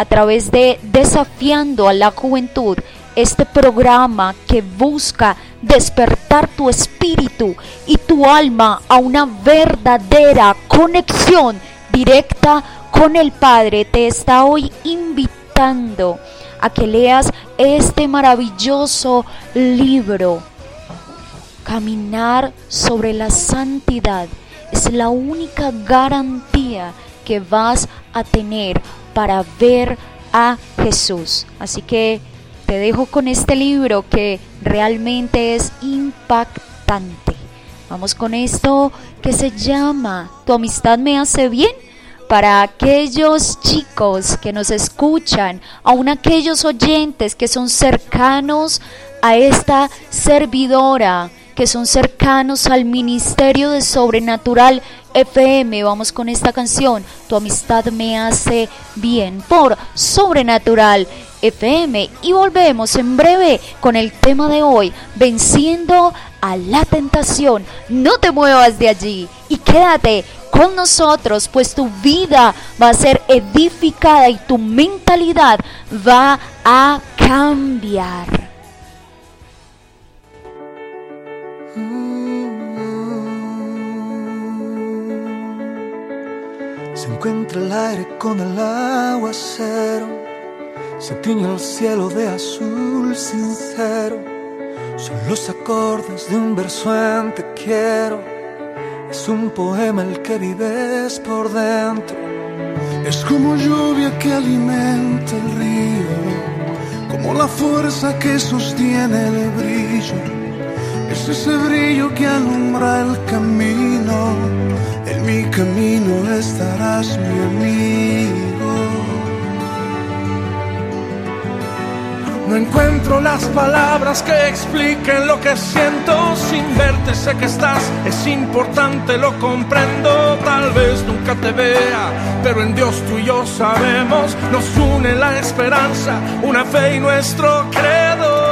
a través de Desafiando a la Juventud, este programa que busca despertar tu espíritu y tu alma a una verdadera conexión directa con el Padre. Te está hoy invitando a que leas este maravilloso libro. Caminar sobre la santidad es la única garantía que vas a tener para ver a Jesús. Así que te dejo con este libro que realmente es impactante. Vamos con esto que se llama Tu amistad me hace bien. Para aquellos chicos que nos escuchan, aun aquellos oyentes que son cercanos a esta servidora, que son cercanos al Ministerio de Sobrenatural F M, vamos con esta canción, Tu amistad me hace bien, por Sobrenatural F M, y volvemos en breve con el tema de hoy, venciendo a la tentación. No te muevas de allí y quédate con nosotros, pues tu vida va a ser edificada y tu mentalidad va a cambiar. Se encuentra el aire con el aguacero, se tiñe el cielo de azul sincero. Son los acordes de un verso en te quiero. Es un poema el que vives por dentro. Es como lluvia que alimenta el río, como la fuerza que sostiene el brillo. Es ese brillo que alumbra el camino. En mi camino estarás, mi amigo. No encuentro las palabras que expliquen lo que siento. Sin verte sé que estás, es importante, lo comprendo. Tal vez nunca te vea, pero en Dios tú y yo sabemos. Nos une la esperanza, una fe y nuestro credo.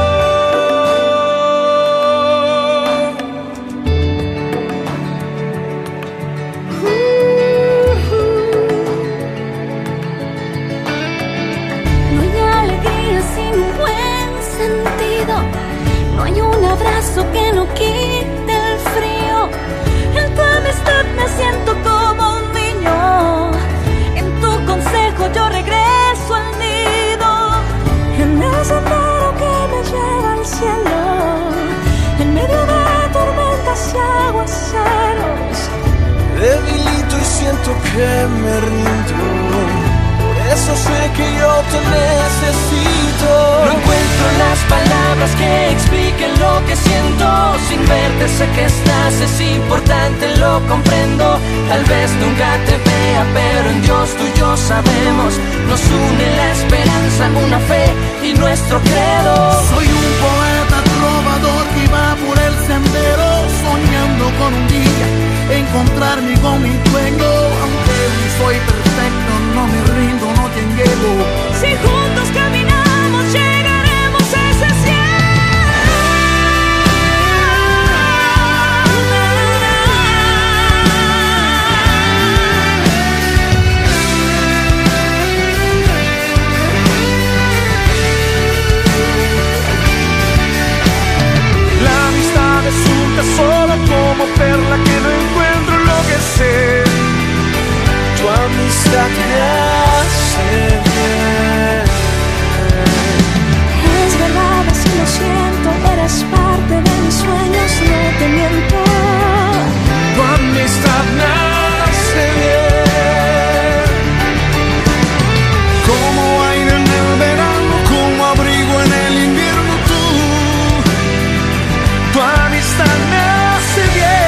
No hay un abrazo que no quite el frío. En tu amistad me siento como un niño. En tu consejo yo regreso al nido. En el sendero que me lleva al cielo. En medio de tormentas y aguaceros. Debilito y siento que me rindo. Eso sé que yo te necesito. No encuentro las palabras que expliquen lo que siento. Sin verte sé que estás, es importante, lo comprendo. Tal vez nunca te vea, pero en Dios tú y yo sabemos. Nos une la esperanza, una fe y nuestro credo. Soy un poeta trovador que va por el sendero, soñando con un día encontrarme con mi dueño. Aunque ni soy perfecto, no me rindo, no te llevo. Si juntos caminamos, llegaremos a ese cielo. La amistad es un tesoro como perla que no encuentro lo que sé. Tu amistad me hace bien. Es verdad, así lo siento. Eres parte de mis sueños, no te miento. Tu amistad me hace bien. Como aire en el verano, como abrigo en el invierno, tú. Tu amistad me hace bien.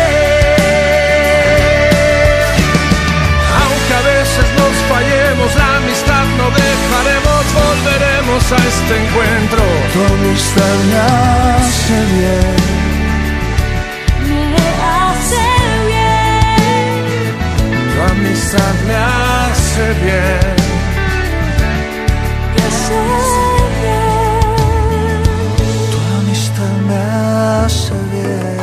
Aunque a veces nos fallemos, la amistad no dejaremos, volveremos a este encuentro. Tu amistad me hace bien. Me hace bien. Tu amistad me hace bien. Me hace bien. Tu amistad me hace bien.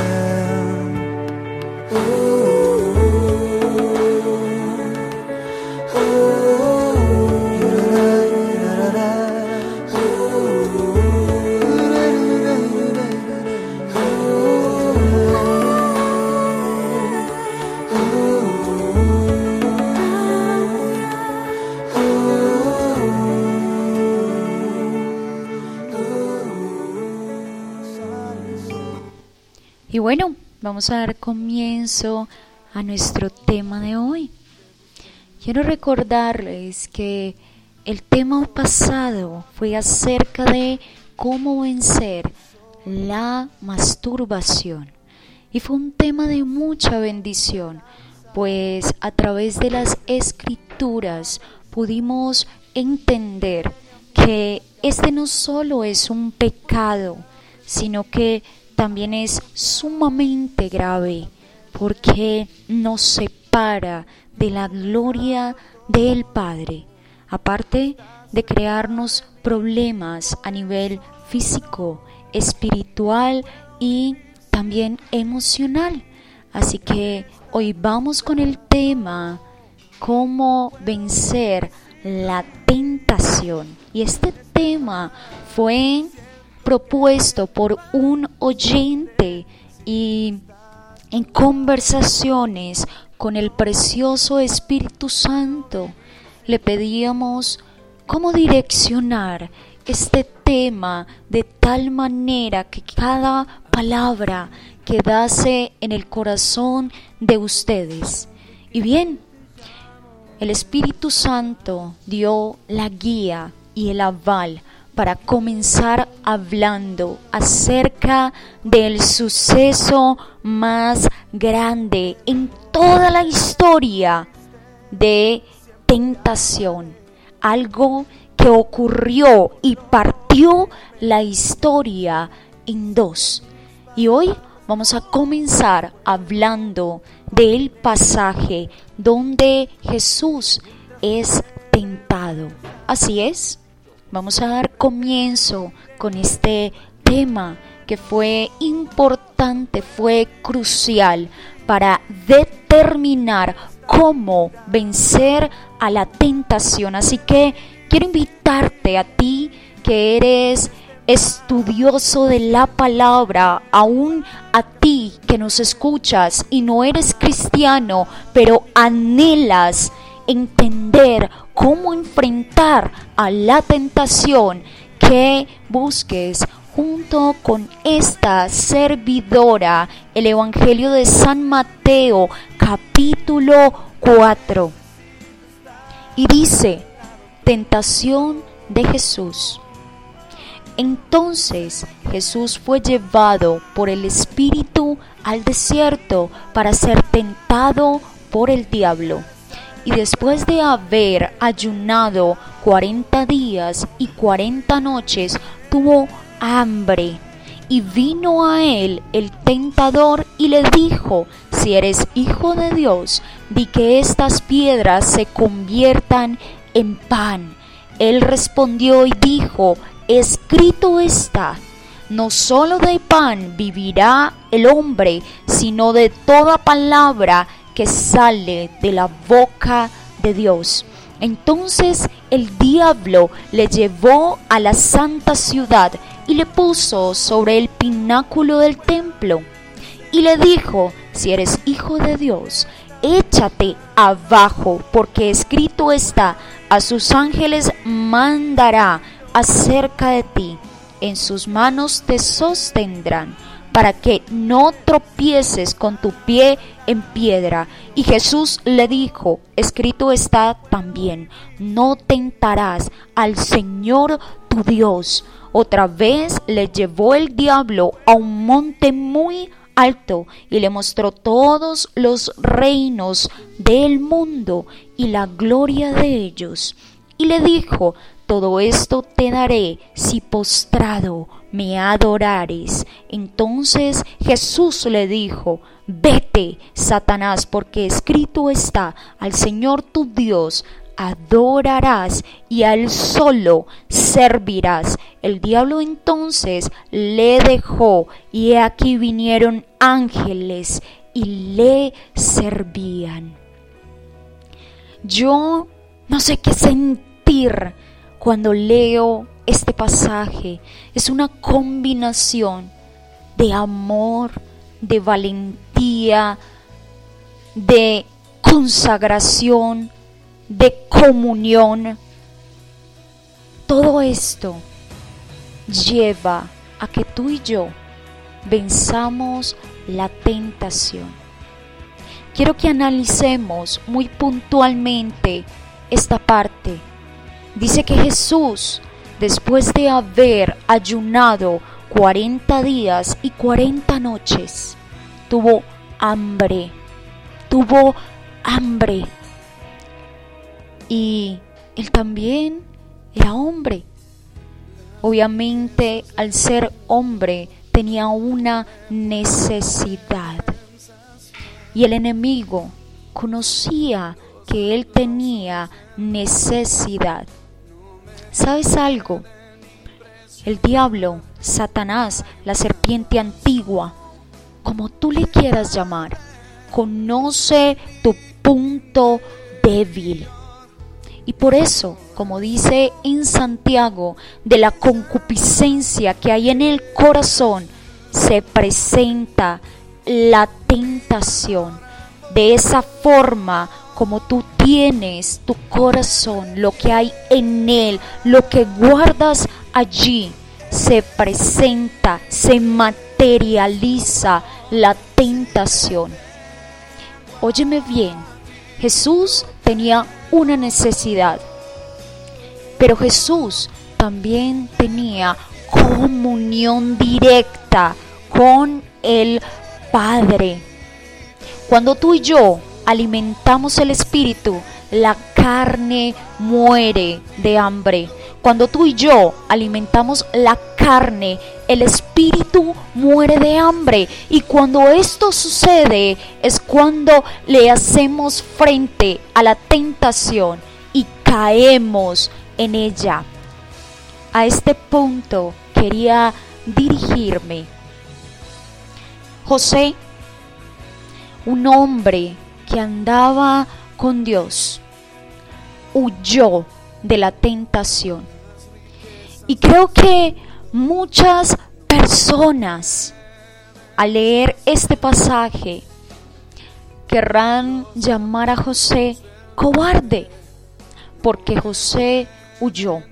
bueno, vamos a dar comienzo a nuestro tema de hoy. Quiero recordarles que el tema pasado fue acerca de cómo vencer la masturbación. Y fue un tema de mucha bendición, pues a través de las escrituras pudimos entender que este no solo es un pecado, sino que también es sumamente grave, porque nos separa de la gloria del Padre, aparte de crearnos problemas a nivel físico, espiritual y también emocional. Así que hoy vamos con el tema cómo vencer la tentación. Y este tema fue propuesto por un oyente y en conversaciones con el precioso Espíritu Santo le pedíamos cómo direccionar este tema de tal manera que cada palabra quedase en el corazón de ustedes. Y bien, el Espíritu Santo dio la guía y el aval para comenzar hablando acerca del suceso más grande en toda la historia de tentación, algo que ocurrió y partió la historia en dos. Y hoy vamos a comenzar hablando del pasaje donde Jesús es tentado. Así es, vamos a dar comienzo con este tema que fue importante, fue crucial para determinar cómo vencer a la tentación. Así que quiero invitarte a ti que eres estudioso de la palabra, aún a ti que nos escuchas y no eres cristiano, pero anhelas entender cómo enfrentar a la tentación, que busques junto con esta servidora el Evangelio de San Mateo capítulo cuatro. Y dice: tentación de Jesús. Entonces Jesús fue llevado por el Espíritu al desierto para ser tentado por el diablo. Y después de haber ayunado cuarenta días y cuarenta noches, tuvo hambre. Y vino a él el tentador y le dijo: si eres hijo de Dios, di que estas piedras se conviertan en pan. Él respondió y dijo: escrito está, no solo de pan vivirá el hombre, sino de toda palabra que sale de la boca de Dios. Entonces el diablo le llevó a la santa ciudad y le puso sobre el pináculo del templo y le dijo: si eres hijo de Dios, échate abajo, porque escrito está: a sus ángeles mandará acerca de ti, en sus manos te sostendrán, para que no tropieces con tu pie en piedra. Y Jesús le dijo: escrito está también: no tentarás al Señor tu Dios. Otra vez le llevó el diablo a un monte muy alto y le mostró todos los reinos del mundo y la gloria de ellos. Y le dijo: todo esto te daré si postrado me adorares. Entonces Jesús le dijo: vete, Satanás, porque escrito está: al Señor tu Dios adorarás y a él solo servirás. El diablo entonces le dejó, y he aquí vinieron ángeles y le servían. Yo no sé qué sentir cuando leo este pasaje. Es una combinación de amor, de valentía, de consagración, de comunión. Todo esto lleva a que tú y yo venzamos la tentación. Quiero que analicemos muy puntualmente esta parte. Dice que Jesús, después de haber ayunado cuarenta días y cuarenta noches, tuvo hambre, tuvo hambre. Y él también era hombre. Obviamente, al ser hombre, tenía una necesidad. Y el enemigo conocía que él tenía necesidad. ¿Sabes algo? El diablo, Satanás, la serpiente antigua, como tú le quieras llamar, conoce tu punto débil. Y por eso, como dice en Santiago, de la concupiscencia que hay en el corazón, se presenta la tentación. De esa forma, como tú tienes tu corazón, lo que hay en él, lo que guardas allí, se presenta, se materializa la tentación. Óyeme bien, Jesús tenía una necesidad, pero Jesús también tenía comunión directa con el Padre. Cuando tú y yo alimentamos el espíritu, la carne muere de hambre. Cuando tú y yo alimentamos la carne, el espíritu muere de hambre. Y cuando esto sucede es cuando le hacemos frente a la tentación y caemos en ella. A este punto quería dirigirme. José, un hombre que andaba con Dios, huyó de la tentación. Y creo que muchas personas al leer este pasaje querrán llamar a José cobarde, porque José huyó.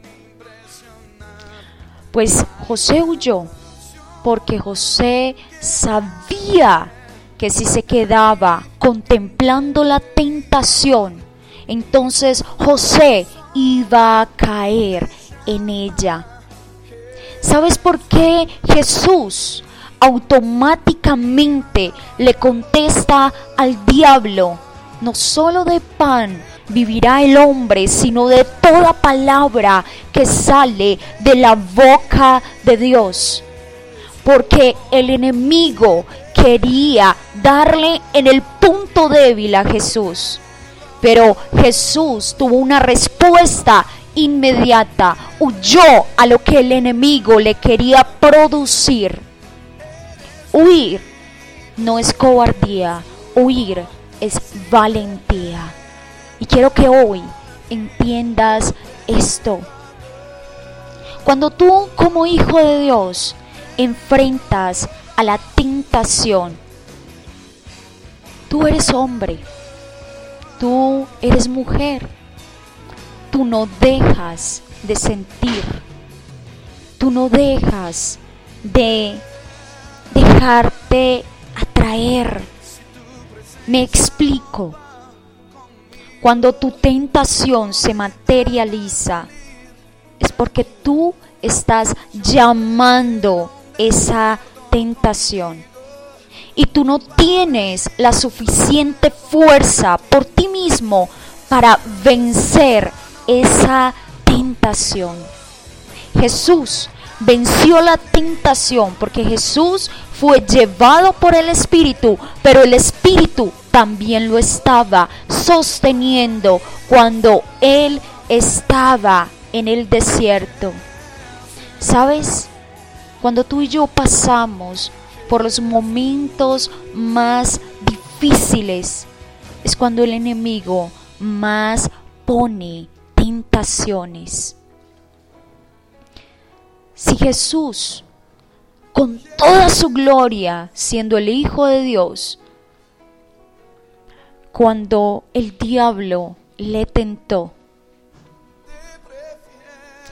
Pues José huyó porque José sabía que si se quedaba contemplando la tentación, entonces José iba a caer en ella. ¿Sabes por qué Jesús automáticamente le contesta al diablo? No solo de pan vivirá el hombre, sino de toda palabra que sale de la boca de Dios. Porque el enemigo quería darle en el punto débil a Jesús. Pero Jesús tuvo una respuesta inmediata, huyó a lo que el enemigo le quería producir. Huir no es cobardía, huir es valentía. Y quiero que hoy entiendas esto. Cuando tú como hijo de Dios enfrentas a la tentación, tú eres hombre, tú eres mujer, tú no dejas de sentir, tú no dejas de dejarte atraer. Me explico. Cuando tu tentación se materializa, es porque tú estás llamando esa tentación. Y tú no tienes la suficiente fuerza por ti mismo para vencer esa tentación. Jesús venció la tentación porque Jesús fue llevado por el Espíritu, pero el Espíritu también lo estaba sosteniendo cuando Él estaba en el desierto. ¿Sabes? Cuando tú y yo pasamos por los momentos más difíciles, es cuando el enemigo más pone tentaciones. Si Jesús, con toda su gloria, siendo el Hijo de Dios, cuando el diablo le tentó,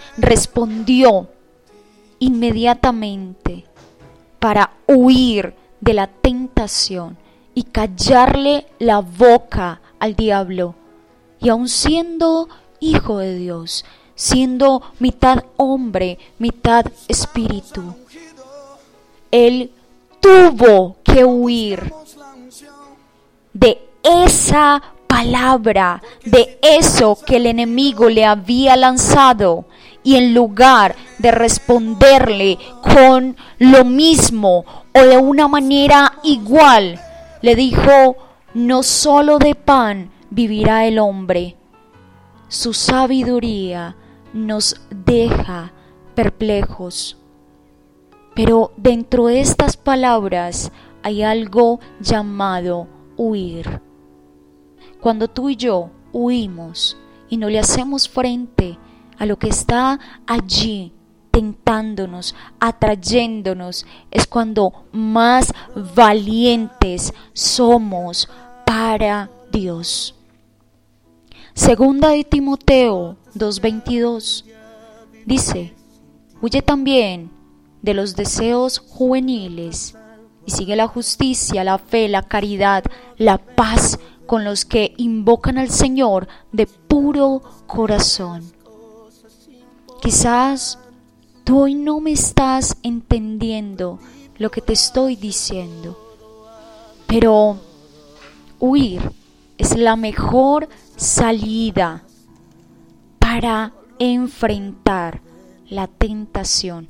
respondió inmediatamente para huir de la tentación y callarle la boca al diablo. Y aun siendo hijo de Dios, siendo mitad hombre, mitad espíritu, él tuvo que huir de esa palabra, de eso que el enemigo le había lanzado, y en lugar de responderle con lo mismo o de una manera igual, le dijo: no solo de pan vivirá el hombre. Su sabiduría nos deja perplejos. Pero dentro de estas palabras hay algo llamado huir. Cuando tú y yo huimos y no le hacemos frente a lo que está allí tentándonos, atrayéndonos, es cuando más valientes somos para Dios. Segunda de Timoteo dos veintidós dice: huye también de los deseos juveniles y sigue la justicia, la fe, la caridad, la paz con los que invocan al Señor de puro corazón. Quizás tú hoy no me estás entendiendo lo que te estoy diciendo, pero huir es la mejor salida para enfrentar la tentación.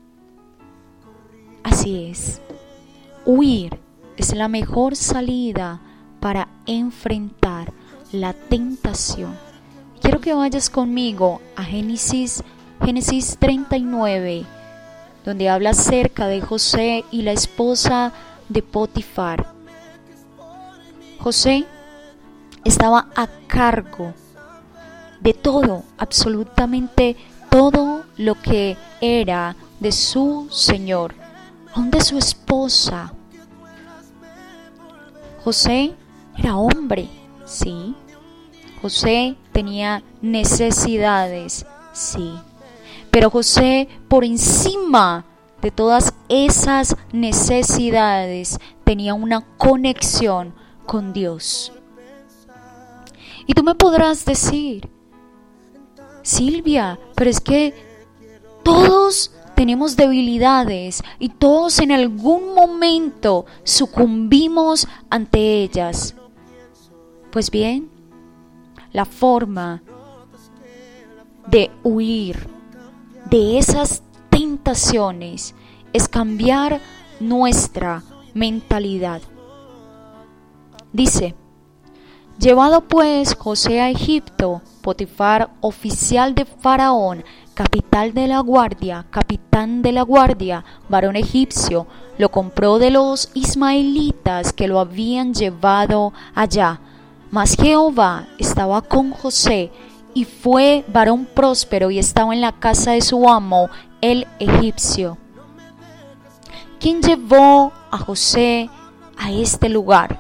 Así es, huir es la mejor salida para enfrentar la tentación. Quiero que vayas conmigo a Génesis, Génesis treinta y nueve, donde habla acerca de José y la esposa de Potifar. José estaba a cargo de todo, absolutamente todo lo que era de su señor, aun de su esposa. José era hombre, sí. José tenía necesidades, sí. Pero José, por encima de todas esas necesidades, tenía una conexión con Dios. Y tú me podrás decir: Silvia, pero es que todos tenemos debilidades y todos en algún momento sucumbimos ante ellas. Pues bien, la forma de huir de esas tentaciones es cambiar nuestra mentalidad. Dice: llevado pues José a Egipto, Potifar, oficial de Faraón, capital de la guardia, capitán de la guardia, varón egipcio, lo compró de los ismaelitas que lo habían llevado allá. Mas Jehová estaba con José, y fue varón próspero, y estaba en la casa de su amo, el egipcio. ¿Quién llevó a José a este lugar?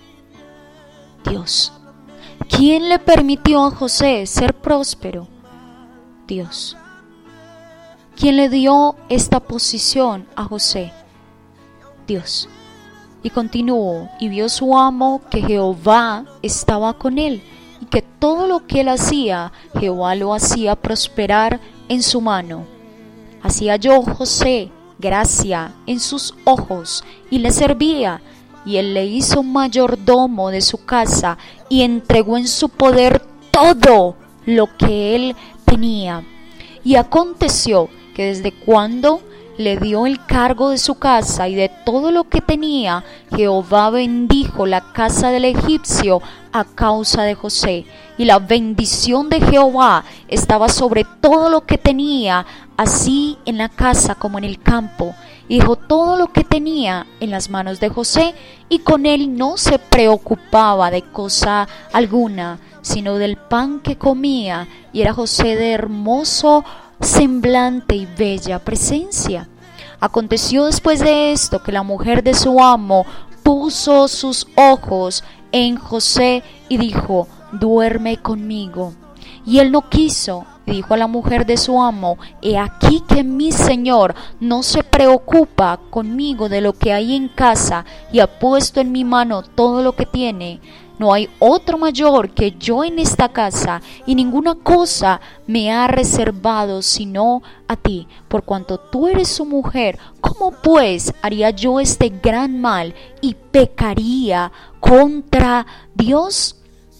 Dios. ¿Quién le permitió a José ser próspero? Dios. ¿Quién le dio esta posición a José? Dios. Y continuó, y vio su amo que Jehová estaba con él, y que todo lo que él hacía, Jehová lo hacía prosperar en su mano. Así halló José gracia en sus ojos, y le servía, y él le hizo mayordomo de su casa, y entregó en su poder todo lo que él tenía. Y aconteció que desde cuando le dio el cargo de su casa y de todo lo que tenía, Jehová bendijo la casa del egipcio a causa de José. Y la bendición de Jehová estaba sobre todo lo que tenía, así en la casa como en el campo. Y dejó todo lo que tenía en las manos de José, y con él no se preocupaba de cosa alguna, sino del pan que comía, y era José de hermoso semblante y bella presencia. Aconteció después de esto que la mujer de su amo puso sus ojos en José y dijo: duerme conmigo. Y él no quiso. Dijo a la mujer de su amo: he aquí que mi señor no se preocupa conmigo de lo que hay en casa y ha puesto en mi mano todo lo que tiene. No hay otro mayor que yo en esta casa, y ninguna cosa me ha reservado sino a ti, por cuanto tú eres su mujer. ¿Cómo pues haría yo este gran mal y pecaría contra Dios?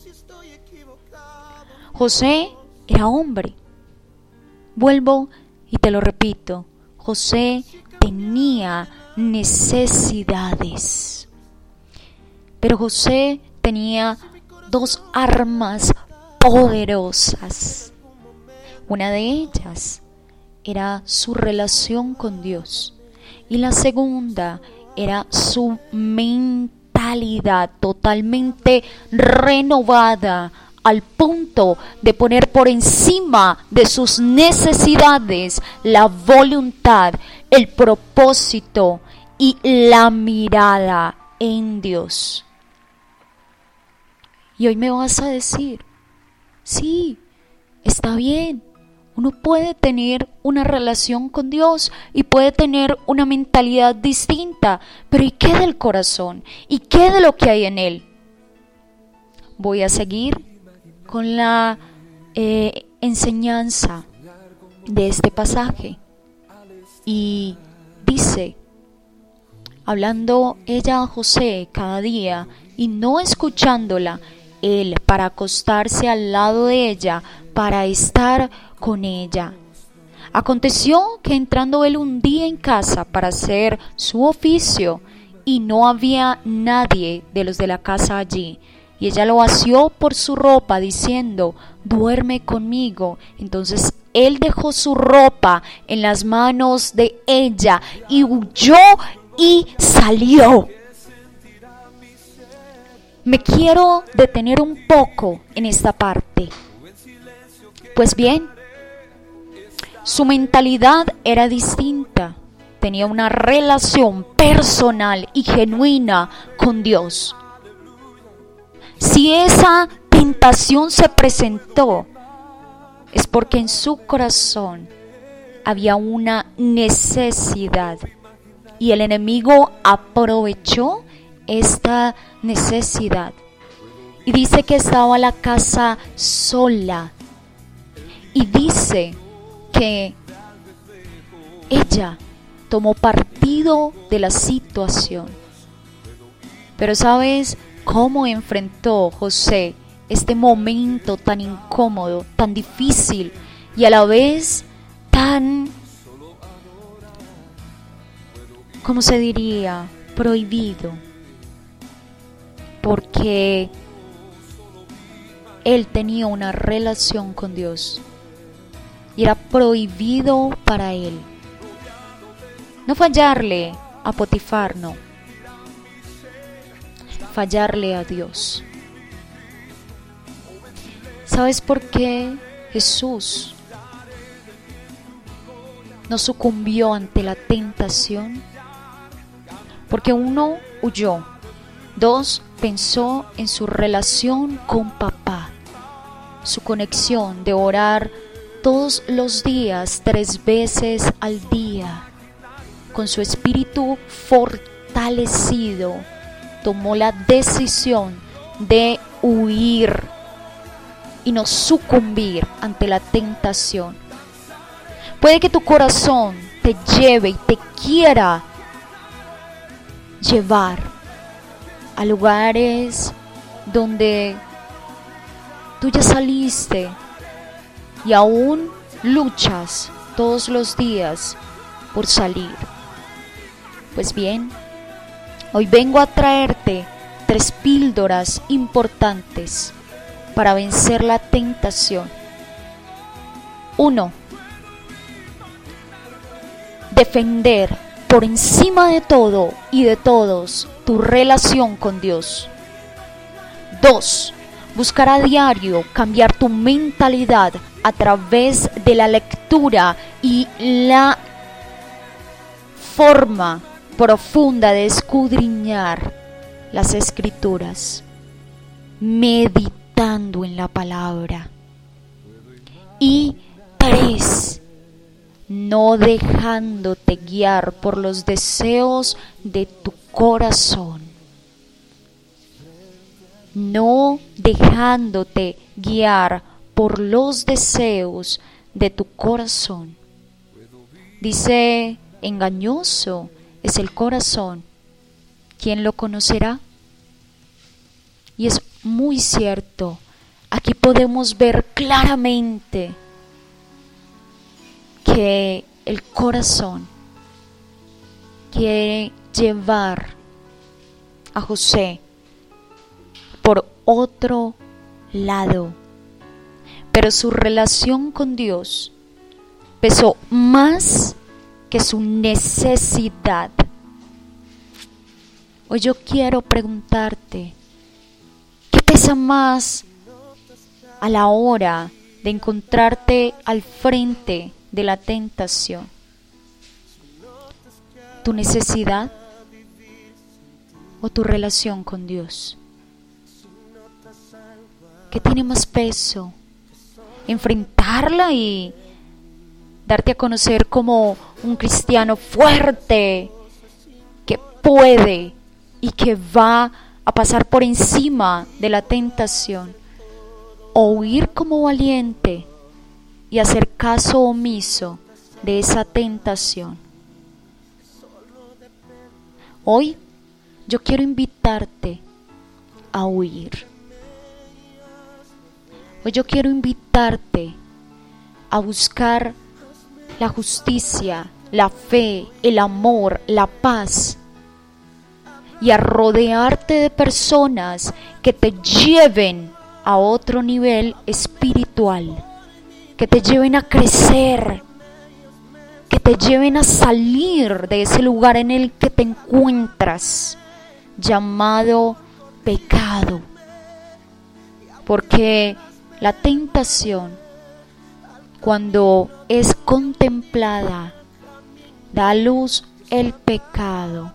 José era hombre. Vuelvo y te lo repito, José tenía necesidades. Pero José tenía dos armas poderosas. Una de ellas era su relación con Dios, y la segunda era su mentalidad totalmente renovada, al punto de poner por encima de sus necesidades la voluntad, el propósito y la mirada en Dios. Y hoy me vas a decir, sí, está bien, uno puede tener una relación con Dios y puede tener una mentalidad distinta, pero ¿y qué del corazón? ¿Y qué de lo que hay en él? Voy a seguir con la eh, enseñanza de este pasaje. Y dice, hablando ella a José cada día y no escuchándola, él para acostarse al lado de ella, para estar con ella. Aconteció que entrando él un día en casa para hacer su oficio, y no había nadie de los de la casa allí, y ella lo asió por su ropa, diciendo: duerme conmigo. Entonces él dejó su ropa en las manos de ella y huyó y salió. Me quiero detener un poco en esta parte. Pues bien, su mentalidad era distinta. Tenía una relación personal y genuina con Dios. Si esa tentación se presentó, es porque en su corazón había una necesidad, y el enemigo aprovechó esta necesidad. Y dice que estaba la casa sola, y dice que ella tomó partido de la situación. Pero ¿sabes cómo enfrentó José este momento tan incómodo, tan difícil y a la vez tan, ¿cómo se diría?, prohibido? Porque él tenía una relación con Dios y era prohibido para él no fallarle a Potifar, no, fallarle a Dios. ¿Sabes por qué Jesús no sucumbió ante la tentación? Porque uno, huyó. Dos, pensó en su relación con papá, su conexión de orar todos los días, tres veces al día. Con su espíritu fortalecido, tomó la decisión de huir y no sucumbir ante la tentación. Puede que tu corazón te lleve y te quiera llevar a lugares donde tú ya saliste y aún luchas todos los días por salir. Pues bien, hoy vengo a traerte tres píldoras importantes para vencer la tentación. Uno, defender por encima de todo y de todos tu relación con Dios. Dos, buscar a diario cambiar tu mentalidad a través de la lectura y la forma profunda de escudriñar las Escrituras, meditando en la palabra. es no dejándote guiar por los deseos de tu corazón. No dejándote guiar por los deseos de tu corazón. Dice, engañoso es el corazón, ¿quién lo conocerá? Y es muy cierto. Aquí podemos ver claramente que el corazón quiere llevar a José por otro lado, pero su relación con Dios pesó más que su necesidad. Hoy yo quiero preguntarte, ¿qué pesa más a la hora de encontrarte al frente de la tentación? ¿Tu necesidad o tu relación con Dios? ¿Qué tiene más peso? ¿Enfrentarla y darte a conocer como un cristiano fuerte que puede y que va a pasar por encima de la tentación? ¿O huir como valiente y hacer caso omiso de esa tentación? Hoy yo quiero invitarte a huir. Hoy yo quiero invitarte a buscar la justicia, la fe, el amor, la paz, y a rodearte de personas que te lleven a otro nivel espiritual, que te lleven a crecer, que te lleven a salir de ese lugar en el que te encuentras, llamado pecado. Porque la tentación, cuando es contemplada, da a luz el pecado.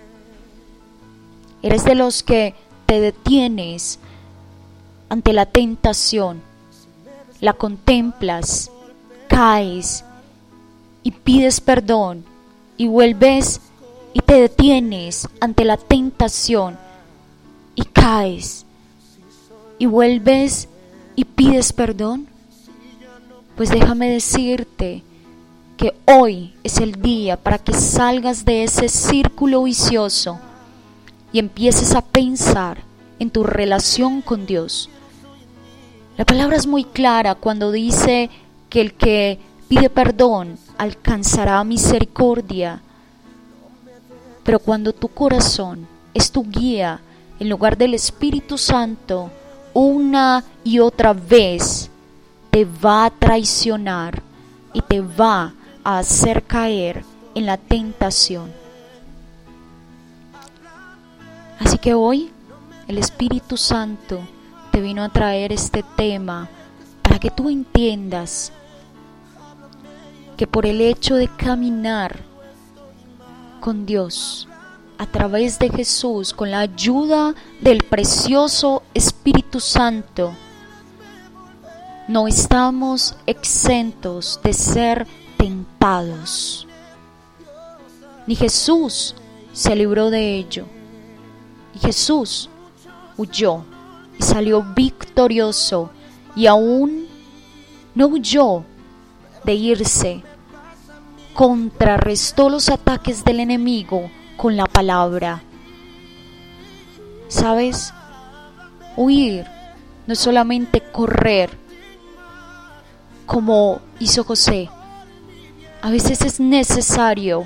Eres de los que te detienes ante la tentación, la contemplas, caes y pides perdón, y vuelves y te detienes ante la tentación y caes y vuelves y pides perdón. Pues déjame decirte que hoy es el día para que salgas de ese círculo vicioso y empieces a pensar en tu relación con Dios. La palabra es muy clara cuando dice que el que pide perdón alcanzará misericordia. Pero cuando tu corazón es tu guía en lugar del Espíritu Santo, una y otra vez te va a traicionar y te va a hacer caer en la tentación. Así que hoy el Espíritu Santo te vino a traer este tema para que tú entiendas que por el hecho de caminar con Dios a través de Jesús, con la ayuda del precioso Espíritu Santo, no estamos exentos de ser tentados. Ni Jesús se libró de ello. Y Jesús huyó y salió victorioso, y aún no huyó de irse, contrarrestó los ataques del enemigo con la palabra. ¿Sabes? Huir no es solamente correr como hizo José. A veces es necesario,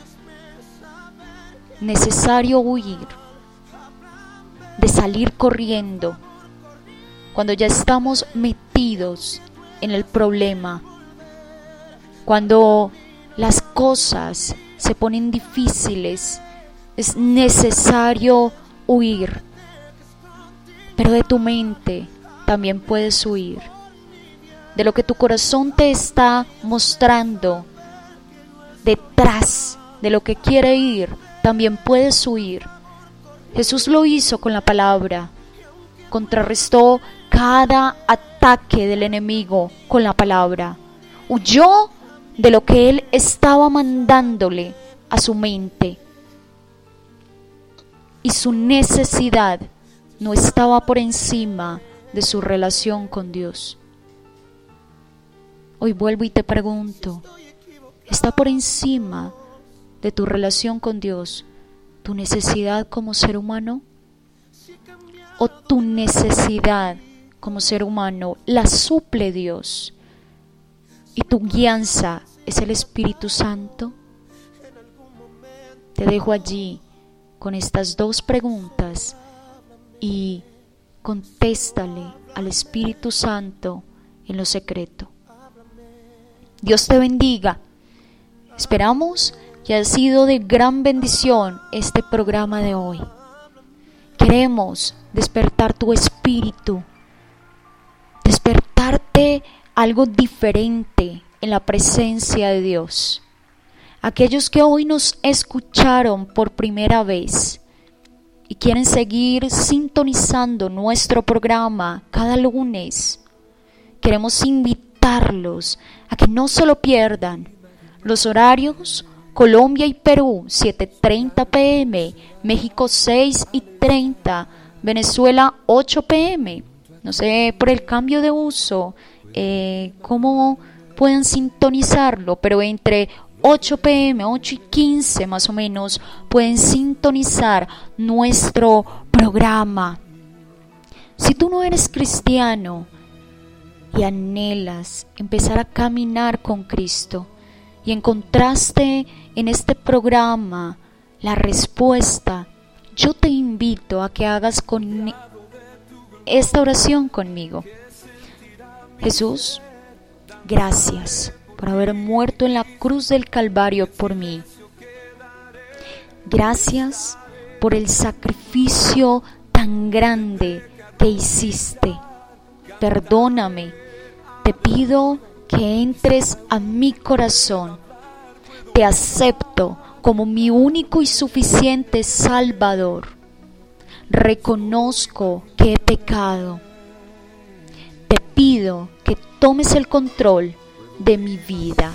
necesario huir, de salir corriendo cuando ya estamos metidos en el problema, cuando las cosas se ponen difíciles. Es necesario huir, pero de tu mente también puedes huir, de lo que tu corazón te está mostrando detrás de lo que quiere ir, también puedes huir. Jesús lo hizo con la palabra, contrarrestó cada ataque del enemigo con la palabra. huyó de lo que él estaba mandándole a su mente. Y su necesidad no estaba por encima de su relación con Dios. Hoy vuelvo y te pregunto, ¿está por encima de tu relación con Dios tu necesidad como ser humano? ¿O tu necesidad como ser humano la suple Dios y tu guianza es el Espíritu Santo? Te dejo allí con estas dos preguntas y contéstale al Espíritu Santo en lo secreto. Dios te bendiga. Esperamos que haya sido de gran bendición este programa de hoy. Queremos despertar tu espíritu, despertarte algo diferente en la presencia de Dios. Aquellos que hoy nos escucharon por primera vez y quieren seguir sintonizando nuestro programa cada lunes, queremos invitarlos a que no se lo pierdan. Los horarios: Colombia y Perú siete y treinta p m, México seis y treinta, Venezuela ocho p m No sé por el cambio de uso eh, cómo pueden sintonizarlo, pero entre ocho p m, ocho y quince más o menos, pueden sintonizar nuestro programa. Si tú no eres cristiano y anhelas empezar a caminar con Cristo y encontraste en este programa la respuesta, yo te invito a que hagas con esta oración conmigo. Jesús, gracias por haber muerto en la cruz del Calvario por mí. Gracias por el sacrificio tan grande que hiciste. Perdóname, te pido que entres a mi corazón. Te acepto como mi único y suficiente Salvador. Reconozco que he pecado. Te pido que tomes el control de mi vida.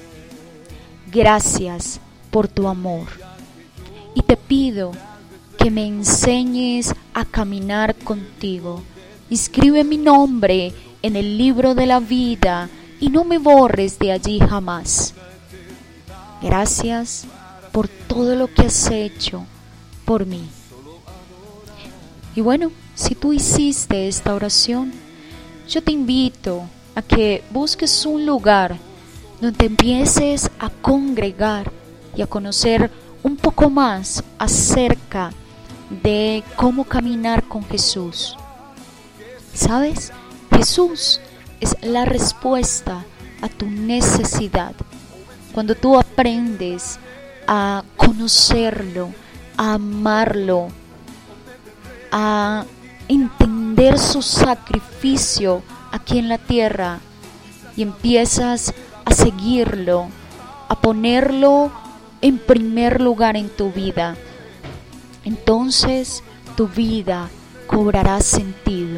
Gracias por tu amor. Y te pido que me enseñes a caminar contigo. Inscribe mi nombre en el libro de la vida y no me borres de allí jamás. Gracias por todo lo que has hecho por mí. Y bueno, si tú hiciste esta oración, yo te invito a que busques un lugar donde empieces a congregar y a conocer un poco más acerca de cómo caminar con Jesús. ¿Sabes? Jesús es la respuesta a tu necesidad. Cuando tú aprendes a conocerlo, a amarlo, a entender su sacrificio aquí en la tierra y empiezas a seguirlo, a ponerlo en primer lugar en tu vida, entonces tu vida cobrará sentido.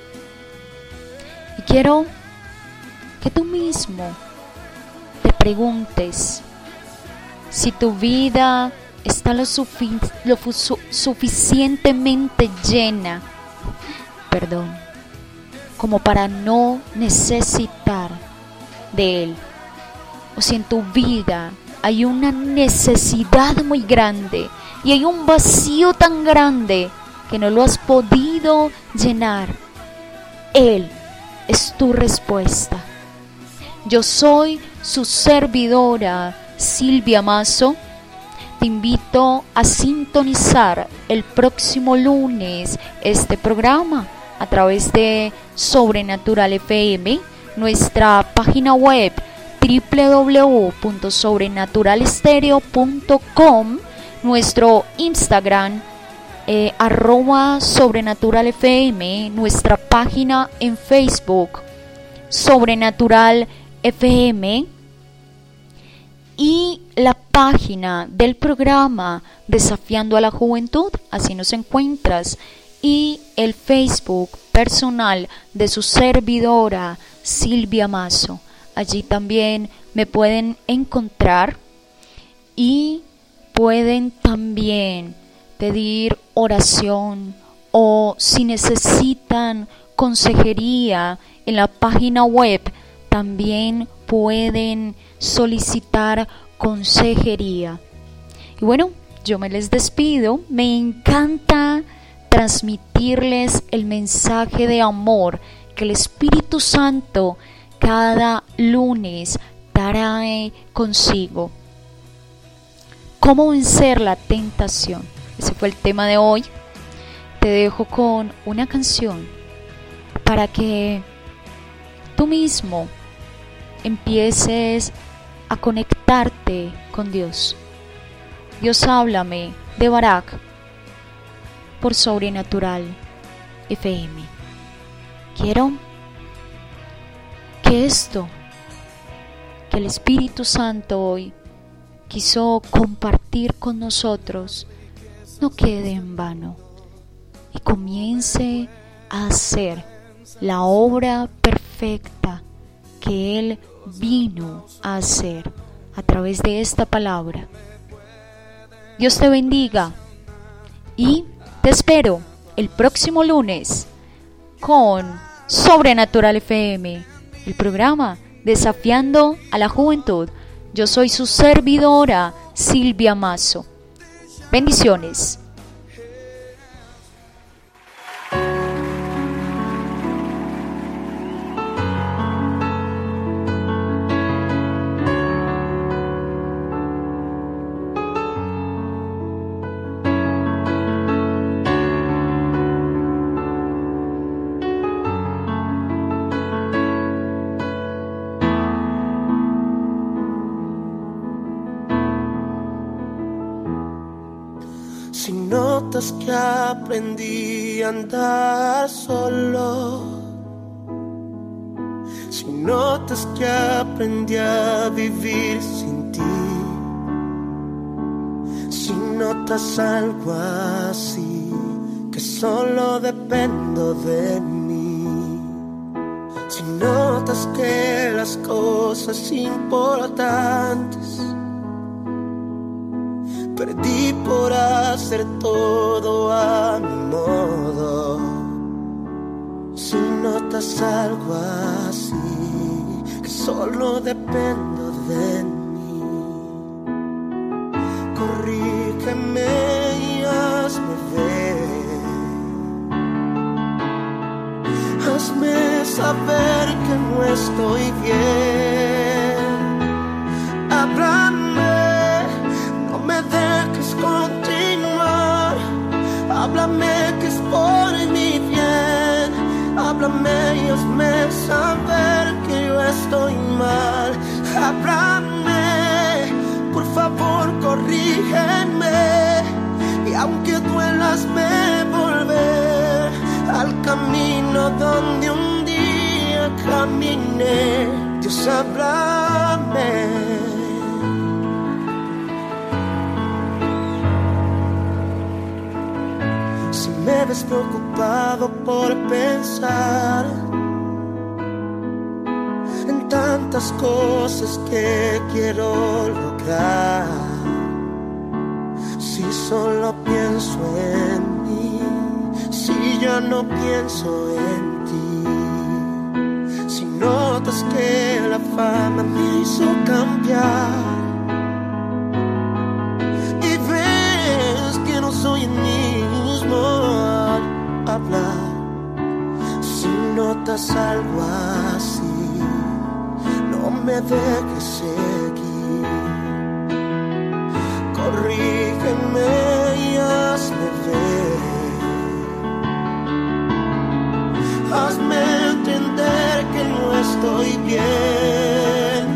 Y quiero que tú mismo te preguntes si tu vida está lo, sufi- lo su- suficientemente llena, perdón, como para no necesitar de Él, o si en tu vida hay una necesidad muy grande y hay un vacío tan grande que no lo has podido llenar. Él es tu respuesta. Yo soy su servidora, Silvia Mazo. Te invito a sintonizar el próximo lunes este programa a través de Sobrenatural F M, nuestra página web doble u doble u doble u punto sobrenatural estéreo punto com, nuestro Instagram eh, arroba Sobrenatural F M, nuestra página en Facebook Sobrenatural F M y la página del programa Desafiando a la Juventud, así nos encuentras, y el Facebook personal de su servidora Silvia Mazo. Allí también me pueden encontrar y pueden también pedir oración o si necesitan consejería en la página web, también pueden solicitar consejería. Y bueno, yo me les despido. Me encanta transmitirles el mensaje de amor que el Espíritu Santo cada lunes trae consigo. ¿Cómo vencer la tentación? Ese fue el tema de hoy. Te dejo con una canción para que tú mismo empieces a conectarte con Dios. Dios, háblame, de Barak, por Sobrenatural F M. Quiero que esto, que el Espíritu Santo hoy quiso compartir con nosotros, no quede en vano y comience a hacer la obra perfecta que Él vino a hacer a través de esta palabra. Dios te bendiga y te espero el próximo lunes con Sobrenatural F M, el programa Desafiando a la Juventud. Yo soy su servidora, Silvia Mazo. Bendiciones. Si notas que aprendí a andar solo, si notas que aprendí a vivir sin ti, si notas algo así, que solo dependo de mí, si notas que las cosas importantes perdí por hacer todo a mi modo, si notas algo así, que solo dependo de mí, corrígeme y hazme ver, hazme saber que no estoy bien, háblame, me dejes continuar, háblame que es por mi bien, háblame y hazme saber que yo estoy mal, háblame, por favor corrígeme, y aunque duela hazme volver al camino donde un día caminé. Dios, háblame. Me ves preocupado por pensar en tantas cosas que quiero lograr. Si solo pienso en mí, si ya no pienso en ti, si notas que la fama me hizo cambiar y ves que no soy el mismo al hablar, si notas algo así, no me dejes seguir, corrígeme y hazme ver, hazme entender que no estoy bien,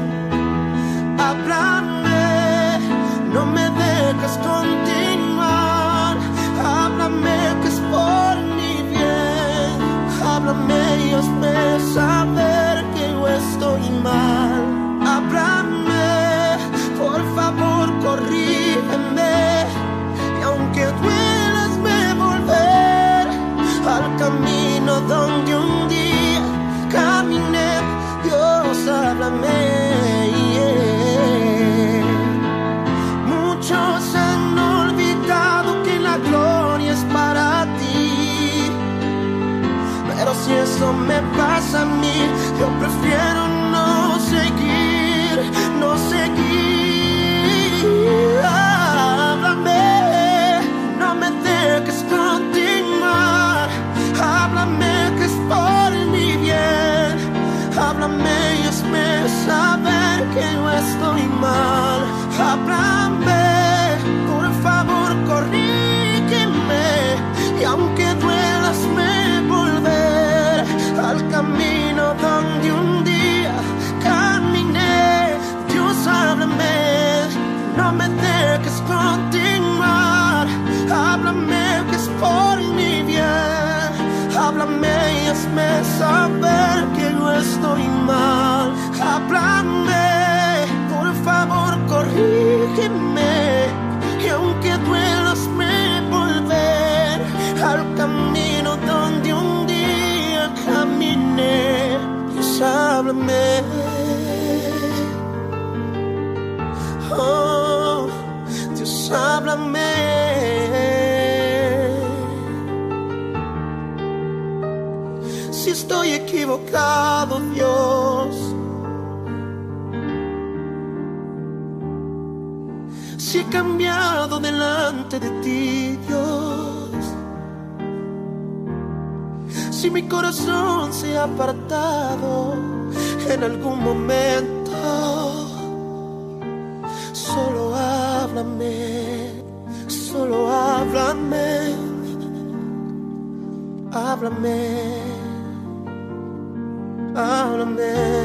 háblame, no me dejes continuar, háblame que es por mi bien, háblame y hazme saber que yo estoy mal, háblame. eso me pasa a mí, yo prefiero no seguir, no seguir. Háblame, no me dejes continuar. Háblame que es por mi bien. Háblame y hazme saber que yo estoy mal. Háblame, por favor, corrígeme. Y aunque duela, hazme volver al camino donde un día caminé. Dios, háblame, no me dejes continuar. Háblame que es por mi bien. Háblame y hazme saber que yo estoy mal. Háblame, por favor, corrígeme. Y aunque duela, hazme volver al camino donde un día caminé. Dios, háblame. Oh, Dios, háblame. Si estoy equivocado, Dios, si he cambiado delante de ti, Dios, si mi corazón se ha apartado en algún momento, solo háblame, solo háblame, háblame, háblame.